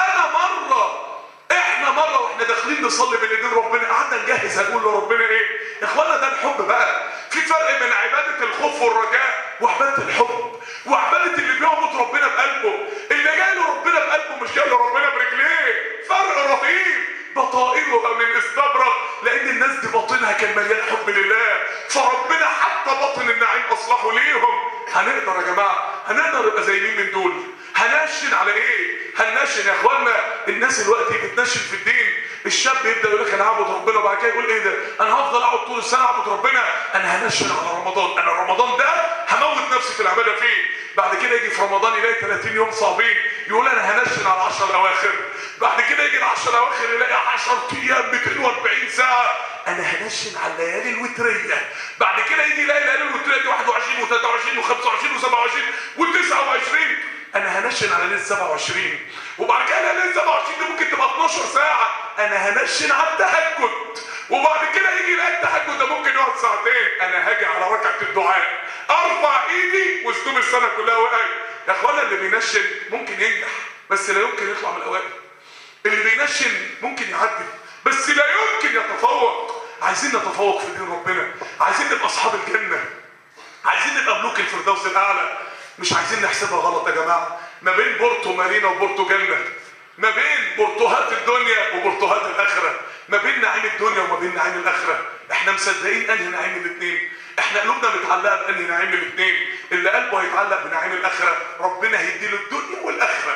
احنا مره واحنا داخلين نصلي بين ايدين ربنا قعدنا نجهز هنقول لربنا ايه. يا اخوانا ده الحب بقى. في فرق بين عباده الخوف والرجاء وعباده الحب وعباده اللي بيعبد ربنا بقلبه. اللي جاي له ربنا بقلبه مش جاي له ربنا برجليه. فرق رهيب. بطائنها من استبرق، لان الناس دي باطنها كان مليان حب لله، فربنا حتى باطن النعيم اصلحه ليهم. هنقدر يا جماعه؟ هنقدر نبقى زي مين من دول؟ هنشن على ايه؟ هنشن يا اخوانا. الناس دلوقتي بتنشن في الدين. الشاب يبدا يقول لك انا هعبد ربنا وبعد كده يقول ايه ده؟ انا هفضل اقعد طول السنه اعبد ربنا. انا هنشن على رمضان، انا رمضان ده هموت نفسي في العباده فيه. بعد كده يجي في رمضان يلاقي 30 يوم صعبين يقول انا هنشن على 10 الاواخر. بعد كده يجي ال 10 الاواخر يلاقي 10 ايام 240 ساعه انا هنشن على الليالي الوتريه. بعد كده يجي يلاقي الليالي الوتريه دي 21 و23 و25 و27 و29. انا هنشن على ليله 27. وبعد كده ليله 27 دي ممكن تبقى 12 ساعه انا هنشن على التهجد. وبعد كده يجي يلاقي التهجد ده ممكن يقعد ساعتين. انا هاجي على ركعه الدعاء ارفع ايدي واسلوب السنه كلها وقعت. يا اخوانا اللي بينشن ممكن ينجح بس لا يمكن يطلع من الاوائل. اللي بينشن ممكن يعدي بس لا يمكن يتفوق. عايزين نتفوق في دين ربنا، عايزين نبقى اصحاب الجنه، عايزين نبقى ملوك الفردوس الاعلى. مش عايزين نحسبها غلط يا جماعه. ما بين بورتو مارينا وبورتو جنه، ما بين بورتوهات الدنيا وبورتوهات الاخره، ما بين نعيم الدنيا وما بين نعيم الاخره. احنا مصدقين انهي نعيم الاثنين؟ احنا قلوبنا متعلقه بانهي نعيم الاثنين؟ اللي قلبه هيتعلق بنعيم الاخره ربنا هيديله الدنيا والاخره.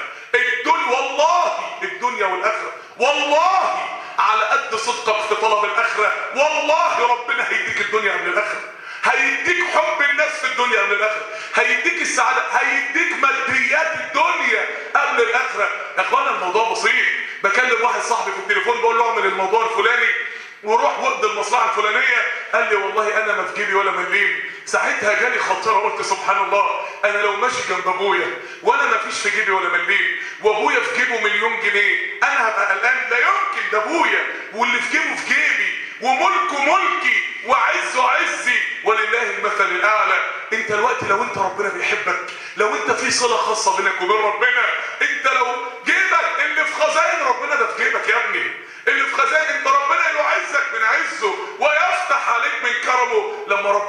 الدنيا والاخره والله على قد صدقك في طلب الاخره والله ربنا هيديك الدنيا قبل الاخره. هيديك حب الناس في الدنيا قبل الاخره، هيديك السعاده، هيديك ماديات الدنيا قبل الاخره. يا اخوانا الموضوع بسيط. بكلم واحد صاحبي في التليفون بقول له اعمل الموضوع الفلاني وروح وقت المصلحه الفلانيه. قال لي والله انا ما في جيبي ولا مليم. ساعتها جالي خطيره قلت سبحان الله، انا لو ماشي جنب ابويا وانا ما فيش في جيبي ولا مليم وابويا في جيبه مليون جنيه انا هبقى قلقان؟ لا يمكن. ده ابويا واللي في جيبه في جيبي وملكه ملكي وعزه عزي ولله المثل الاعلى. انت دلوقتي لو انت ربنا بيحبك، لو انت في صله خاصه بينك وبين ربنا، انت لو جيبك اللي في خزائن ربنا ده في جيبك يا ابني. اللي في خزائن انت ربنا يعزك من عزه ويفتح عليك من كرمه لما ربنا يتولى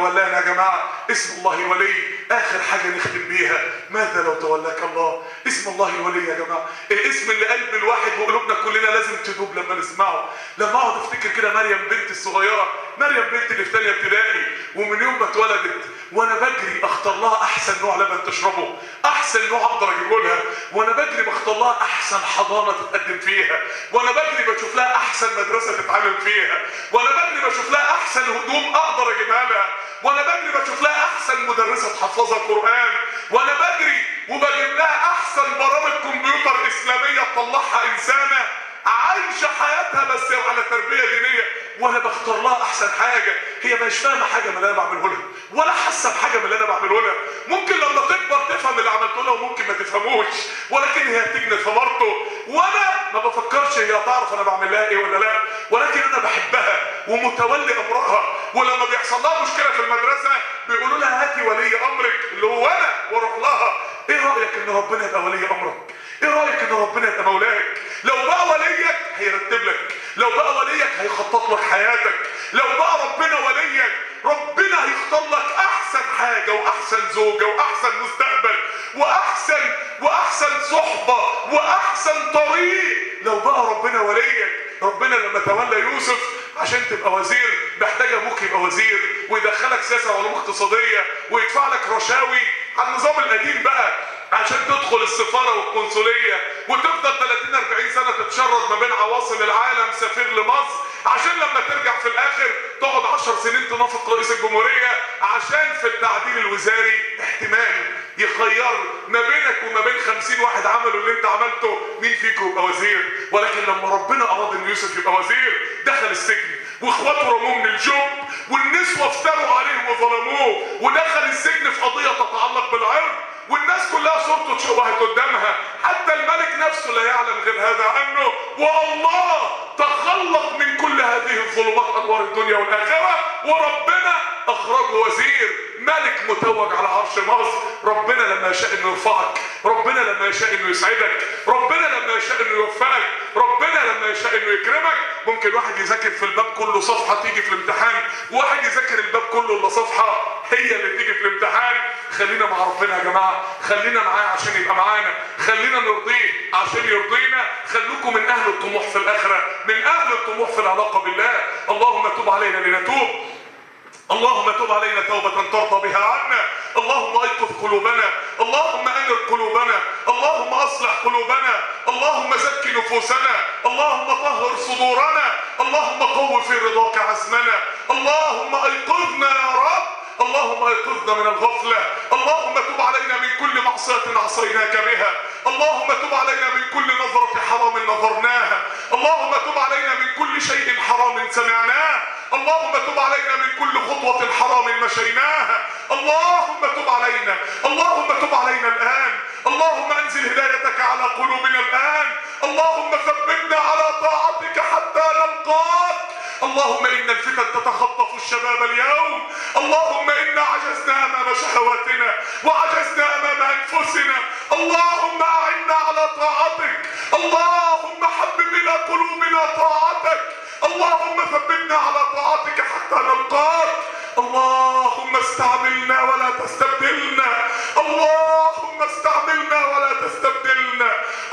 ولانا يا جماعة. اسم الله ولي، آخر حاجة نختم بيها، ماذا لو تولاك الله؟ اسم الله الولي يا جماعة، الاسم اللي قلب الواحد وقلوبنا كلنا لازم تدوب لما نسمعه. لما اقعد افتكر كده مريم بنت الصغيرة، مريم بنت اللي في ثانية ابتدائي، ومن يوم ما اتولدت وانا بجري اختار لها احسن نوع لبن تشربه، احسن نوع اقدر اجيبه لها، وانا بجري بختار لها احسن حضانة تتقدم فيها، وانا بجري بشوف لها احسن مدرسة تتعلم فيها، وانا بجري بشوف لها احسن هدوم اقدر اجيبها لها، وانا بجري بشوف لها احسن مدرسة تحفظها القرآن، وانا بجري وبجيب لها احسن برامج كمبيوتر اسلامية تطلعها انسانة عايشة حياتها بس على تربية دينية، وانا بختار لها احسن حاجة. هي مش فاهمة حاجة من اللي انا بعمله لها، ولا حاسة بحاجة من اللي انا بعمله لها. ممكن لما تكبر تفهم اللي عملته لها وممكن ما تفهموش، ولكن هي تجني ثمرته. وانا ما بفكرش هي تعرف انا بعمل لها ايه ولا لا، ولكن انا بحبها ومتولي امرها. ولما بيحصل لها مشكلة في المدرسة بيقولوا لها هاتي ولي امرك اللي هو انا، واروح لها. ايه رأيك ان ربنا يبقى ولي امرك؟ ايه رأيك ان ربنا يبقى مولاك؟ لو بقى وليك هيرتب لك، لو بقى وليك هيخطط لك حياتك، لو بقى ربنا وليك ربنا هيختار لك احسن حاجة واحسن زوجة واحسن مستقبل واحسن صحبة واحسن طريق. لو بقى ربنا وليك. ربنا لما تولى يوسف عشان تبقى وزير محتاج ابوك يبقى وزير ويدخلك سياسة وعلوم اقتصادية ويدفع لك رشاوي على النظام القديم بقى عشان تدخل السفارة والقنصلية وتفضل 30-40 سنة تتشرد ما بين عواصم العالم سفير لمصر، عشان لما ترجع في الاخر تقعد 10 سنين تنافق رئيس الجمهورية عشان في التعديل الوزاري احتمال يخير ما بينك وما بين 50 واحد عملوا اللي انت عملته، مين فيكم يبقى وزير؟ ولكن لما ربنا اراد ان يوسف يبقى وزير دخل السجن واخواته رموه من الجب والنسوة افتروا عليه وظلموه ودخل السجن في قضية تتعلق بالعرض، والناس كلها صورته اتشوهت قدامها، حتى الملك نفسه لا يعلم غير هذا عنه. والله تخلق من كل هذه الظلمات انوار الدنيا والاخره، وربنا اخرجه وزير ملك متوج على عرش مصر. ربنا لما يشاء انه يرفعك، ربنا لما يشاء انه يسعدك، ربنا لما يشاء انه يوفقك، ربنا لما يشاء انه يكرمك. ممكن واحد يذاكر في الباب كله صفحه تيجي في الامتحان، وواحد يذاكر الباب كله الا صفحه هي اللي تيجي في الامتحان. خلينا مع ربنا يا جماعه، خلينا معاه عشان يبقى معانا، خلينا نرضيه عشان يرضينا. خلوكم من اهل الطموح في الاخره، من اهل الطموح في العلاقه بالله. اللهم تب علينا لنتوب، اللهم تب علينا توبة ترضى بها عنا. اللهم ايقظ قلوبنا، اللهم انر قلوبنا، اللهم اصلح قلوبنا، اللهم زكي نفوسنا، اللهم طهر صدورنا، اللهم قو في رضاك عزمنا. اللهم ايقظنا يا رب، اللهم ايقظنا من الغفلة. اللهم تب علينا من كل معصية عصيناك بها، اللهم تب علينا من كل نظرة حرام نظرناها، اللهم تب علينا من كل شيء حرام سمعناه، اللهم تب علينا من كل خطوة حرام مشيناها. اللهم تب علينا، اللهم تب علينا الآن. اللهم انزل هدايتك على قلوبنا الآن. اللهم ثبتنا على طاعتك حتى نلقاك. اللهم إن الفتن تتخطف الشباب اليوم. اللهم إنا عجزنا أمام شهواتنا وعجزنا أمام أنفسنا. اللهم أعنا على طاعتك، اللهم حبب إلى قلوبنا طاعتك، اللهم ثبتنا على طاعتك حتى نلقاك. اللهم استعملنا ولا تستبدلنا، اللهم استعملنا ولا تستبدلنا،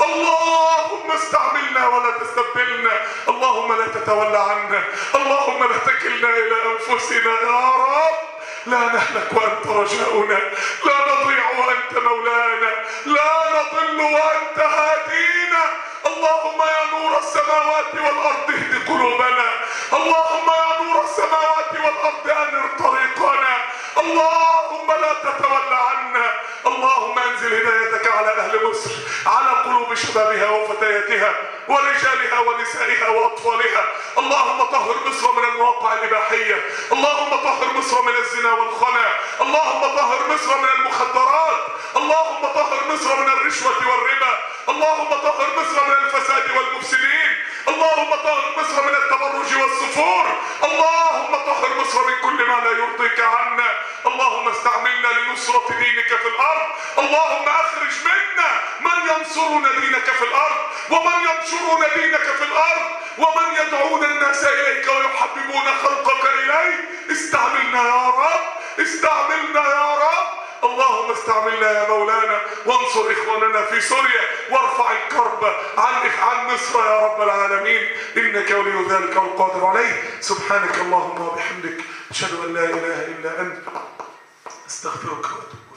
اللهم استعملنا ولا تستبدلنا. اللهم لا تتولى عنا، اللهم لا تكلنا إلى أنفسنا يا رب. لا نهلك وأنت رجاؤنا، لا نضيع وأنت مولانا، لا نضل وأنت هادينا. اللهم يا نور السماوات والأرض اهد قلوبنا، اللهم يا نور السماوات والأرض أنر طريقنا، اللهم لا تتولى عنا. اللهم انزل هدايتك على أهل مصر، على قلوب شبابها وفتياتها ورجالها ونسائها وأطفالها. اللهم طهر مصر من المواقع الإباحية، اللهم طهر مصر من الزنا والخنا، اللهم طهر مصر من المخدرات، اللهم طهر مصر من الرشوة والربا، اللهم طهر مصر من الفساد والمفسدين، اللهم طهر مصر من التبرج والسفور، اللهم طهر مصر من كل ما لا يرضيك عنا. اللهم استعملنا لنصرة دينك في الأرض. اللهم أخرج منا من ينصرون دينك في الأرض، ومن ينشرون دينك في الأرض، ومن يدعون الناس إليك ويحببون خلقك إليك. استعملنا يا رب، استعملنا يا رب. اللهم استعملنا يا مولانا، وانصر اخواننا في سوريا، وارفع الكرب عن مصر يا رب العالمين، انك ولي ذلك والقادر عليه. سبحانك اللهم وبحمدك، اشهد ان لا اله الا انت، استغفرك واتوب